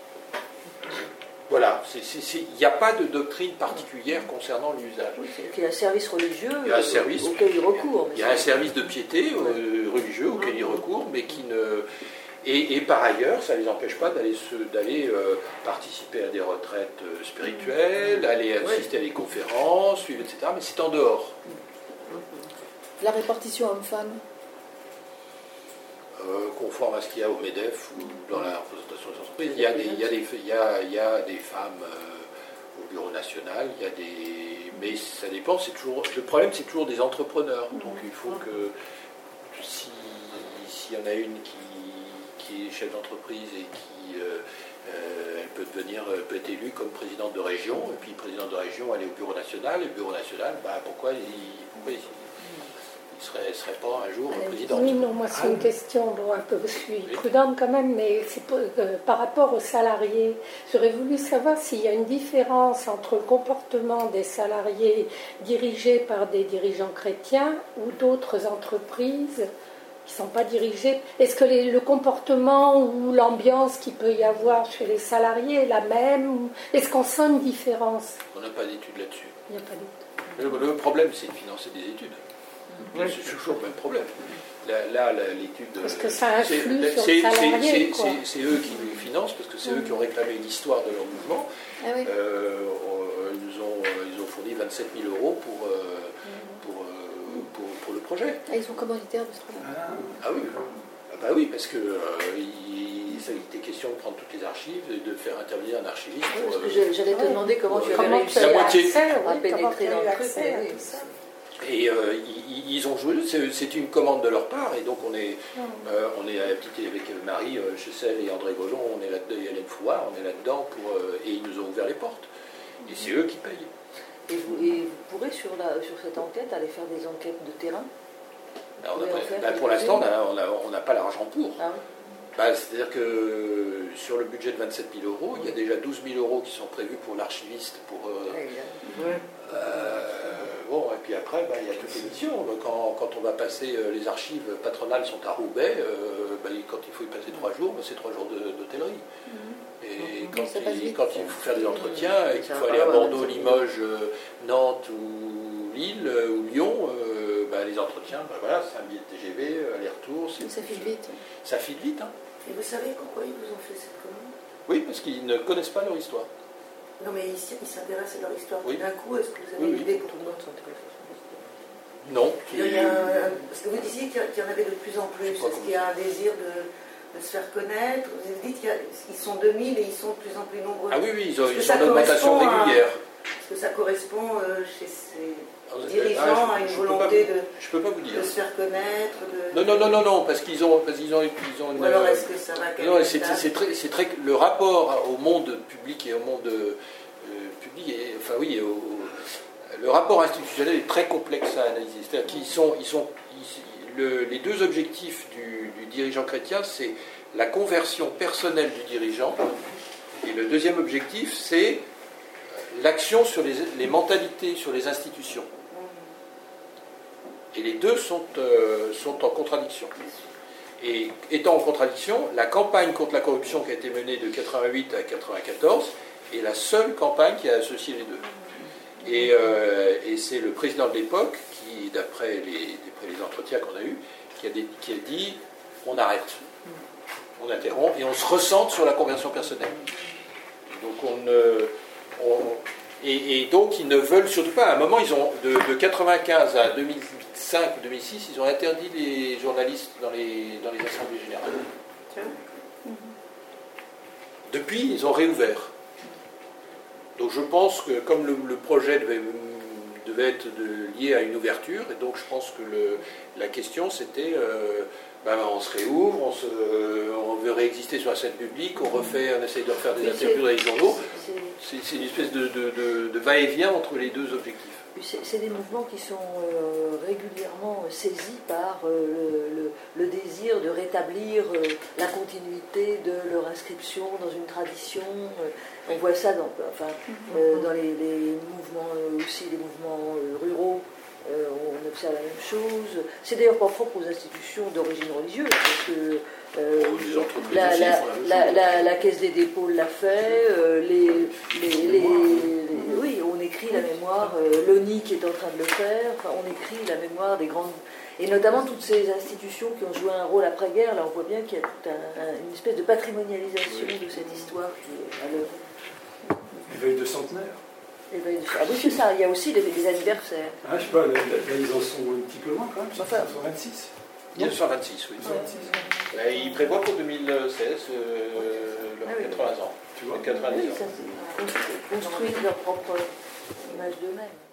Voilà, il n'y a pas de doctrine particulière concernant l'usage. Oui, il y a un service religieux auquel il recourt. Il y a un service de piété religieux auquel il recourt, mais qui ne... Et par ailleurs, ça ne les empêche pas d'aller participer à des retraites spirituelles, aller assister à des conférences, suivre, etc. Mais c'est en dehors. La répartition homme-femme conforme à ce qu'il y a au MEDEF ou dans la représentation des entreprises, il y a des femmes au bureau national, mais ça dépend, le problème c'est toujours des entrepreneurs. Donc il faut que s'il y en a une qui est chef d'entreprise et qui elle peut être élue comme présidente de région, et puis présidente de région elle est au bureau national, et le bureau national, pourquoi il ne serait pas un jour présidente? Oui, non, moi c'est une question, je suis prudente quand même, mais c'est par rapport aux salariés. J'aurais voulu savoir s'il y a une différence entre le comportement des salariés dirigés par des dirigeants chrétiens ou d'autres entreprises qui ne sont pas dirigés. Est-ce que le comportement ou l'ambiance qu'il peut y avoir chez les salariés est la même? Est-ce qu'on sent une différence? On n'a pas d'études là-dessus. Il n'y a pas d'études. Le problème, c'est de financer des études. C'est toujours le même problème. Là, l'étude. Parce que ça influe sur le salarié. C'est eux qui nous financent, parce que c'est eux qui ont réclamé l'histoire de leur mouvement. Ah oui. Ils ont fourni 27 000 euros pour le projet. Ah, ils sont commanditaires de ce travail. Ah oui. Ah bah oui, parce que ça était question de prendre toutes les archives et de faire intervenir un archiviste. Parce que j'allais te demander comment tu avais réussi la moitié. à pénétrer dans le truc. Et ils ont joué, c'est une commande de leur part, et donc on est impliqué avec Marie Chessel et André Gollon, on est là-dedans, et Hélène Fouard, on est là-dedans, et ils nous ont ouvert les portes. Et c'est eux qui payent. Et vous pourrez, sur cette enquête, aller faire des enquêtes de terrain? Pour l'instant, on n'a pas l'argent pour. Ah oui. C'est-à-dire que sur le budget de 27 000 euros, il y a déjà 12 000 euros qui sont prévus pour l'archiviste. Bon, et puis après, il y a toutes les missions. Quand on va passer, les archives patronales sont à Roubaix, quand il faut y passer 3 jours, c'est 3 jours d'hôtellerie. Et quand il faut faire des entretiens, et qu'il faut aller à Bordeaux, Limoges, Nantes ou Lille ou Lyon, les entretiens, c'est un billet de TGV, aller-retour. Ça file vite. Ça file vite. Hein. Et vous savez pourquoi ils vous ont fait cette commande? Oui, parce qu'ils ne connaissent pas leur histoire. Non, mais ils s'intéressent à leur histoire. Oui. D'un coup, est-ce que vous avez une idée pourquoi? Non. Parce que vous disiez qu'il y en avait de plus en plus. Est-ce qu'il y a un désir de se faire connaître? Vous dites qu'ils sont 2000 et ils sont de plus en plus nombreux. Ah oui, ils sont en augmentation régulière. Est-ce que ça correspond chez ces dirigeants à une volonté de se faire connaître Non, parce qu'ils ont Ou alors est-ce que ça va Non, c'est très le rapport au monde public et au monde public, le rapport institutionnel est très complexe à analyser. C'est-à-dire les deux objectifs du dirigeant chrétien, c'est la conversion personnelle du dirigeant, et le deuxième objectif, c'est l'action sur les mentalités, sur les institutions. Et les deux sont en contradiction. Et étant en contradiction, la campagne contre la corruption qui a été menée de 88 à 94 est la seule campagne qui a associé les deux. Et c'est le président de l'époque qui, d'après les entretiens qu'on a eus, qui a dit on arrête, on interrompt et on se ressente sur la conversion personnelle. Donc donc ils ne veulent surtout pas. À un moment, ils ont de 95 à 2005 ou 2006, ils ont interdit les journalistes dans les assemblées générales. Depuis, ils ont réouvert. Donc je pense que comme le projet devait être lié à une ouverture, et donc je pense que la question c'était on se réouvre, on veut réexister sur la scène publique, on essaye de refaire des interviews dans les journaux. C'est une espèce de va-et-vient entre les deux objectifs. C'est des mouvements qui sont régulièrement saisis par le désir de rétablir la continuité de leur inscription dans une tradition. On voit ça dans les mouvements, aussi les mouvements ruraux. On observe la même chose. C'est d'ailleurs pas propre aux institutions d'origine religieuse, parce que la Caisse des dépôts l'a fait, oui, on écrit la mémoire, l'ONI qui est en train de le faire, on écrit la mémoire des grandes... Et notamment toutes ces institutions qui ont joué un rôle après-guerre, là on voit bien qu'il y a toute une espèce de patrimonialisation de cette histoire qui est à l'œuvre. L'éveil de centenaire. Ah oui, c'est ça, il y a aussi les anniversaires. Ah, je sais pas, là, ils en sont un petit peu loin quand même, 1926. 1926, oui. 1926. Ils prévoient pour 2016 leurs 80 ans. Tu vois, 90 ans. Oui, ça, c'est construire leur propre image d'eux-mêmes.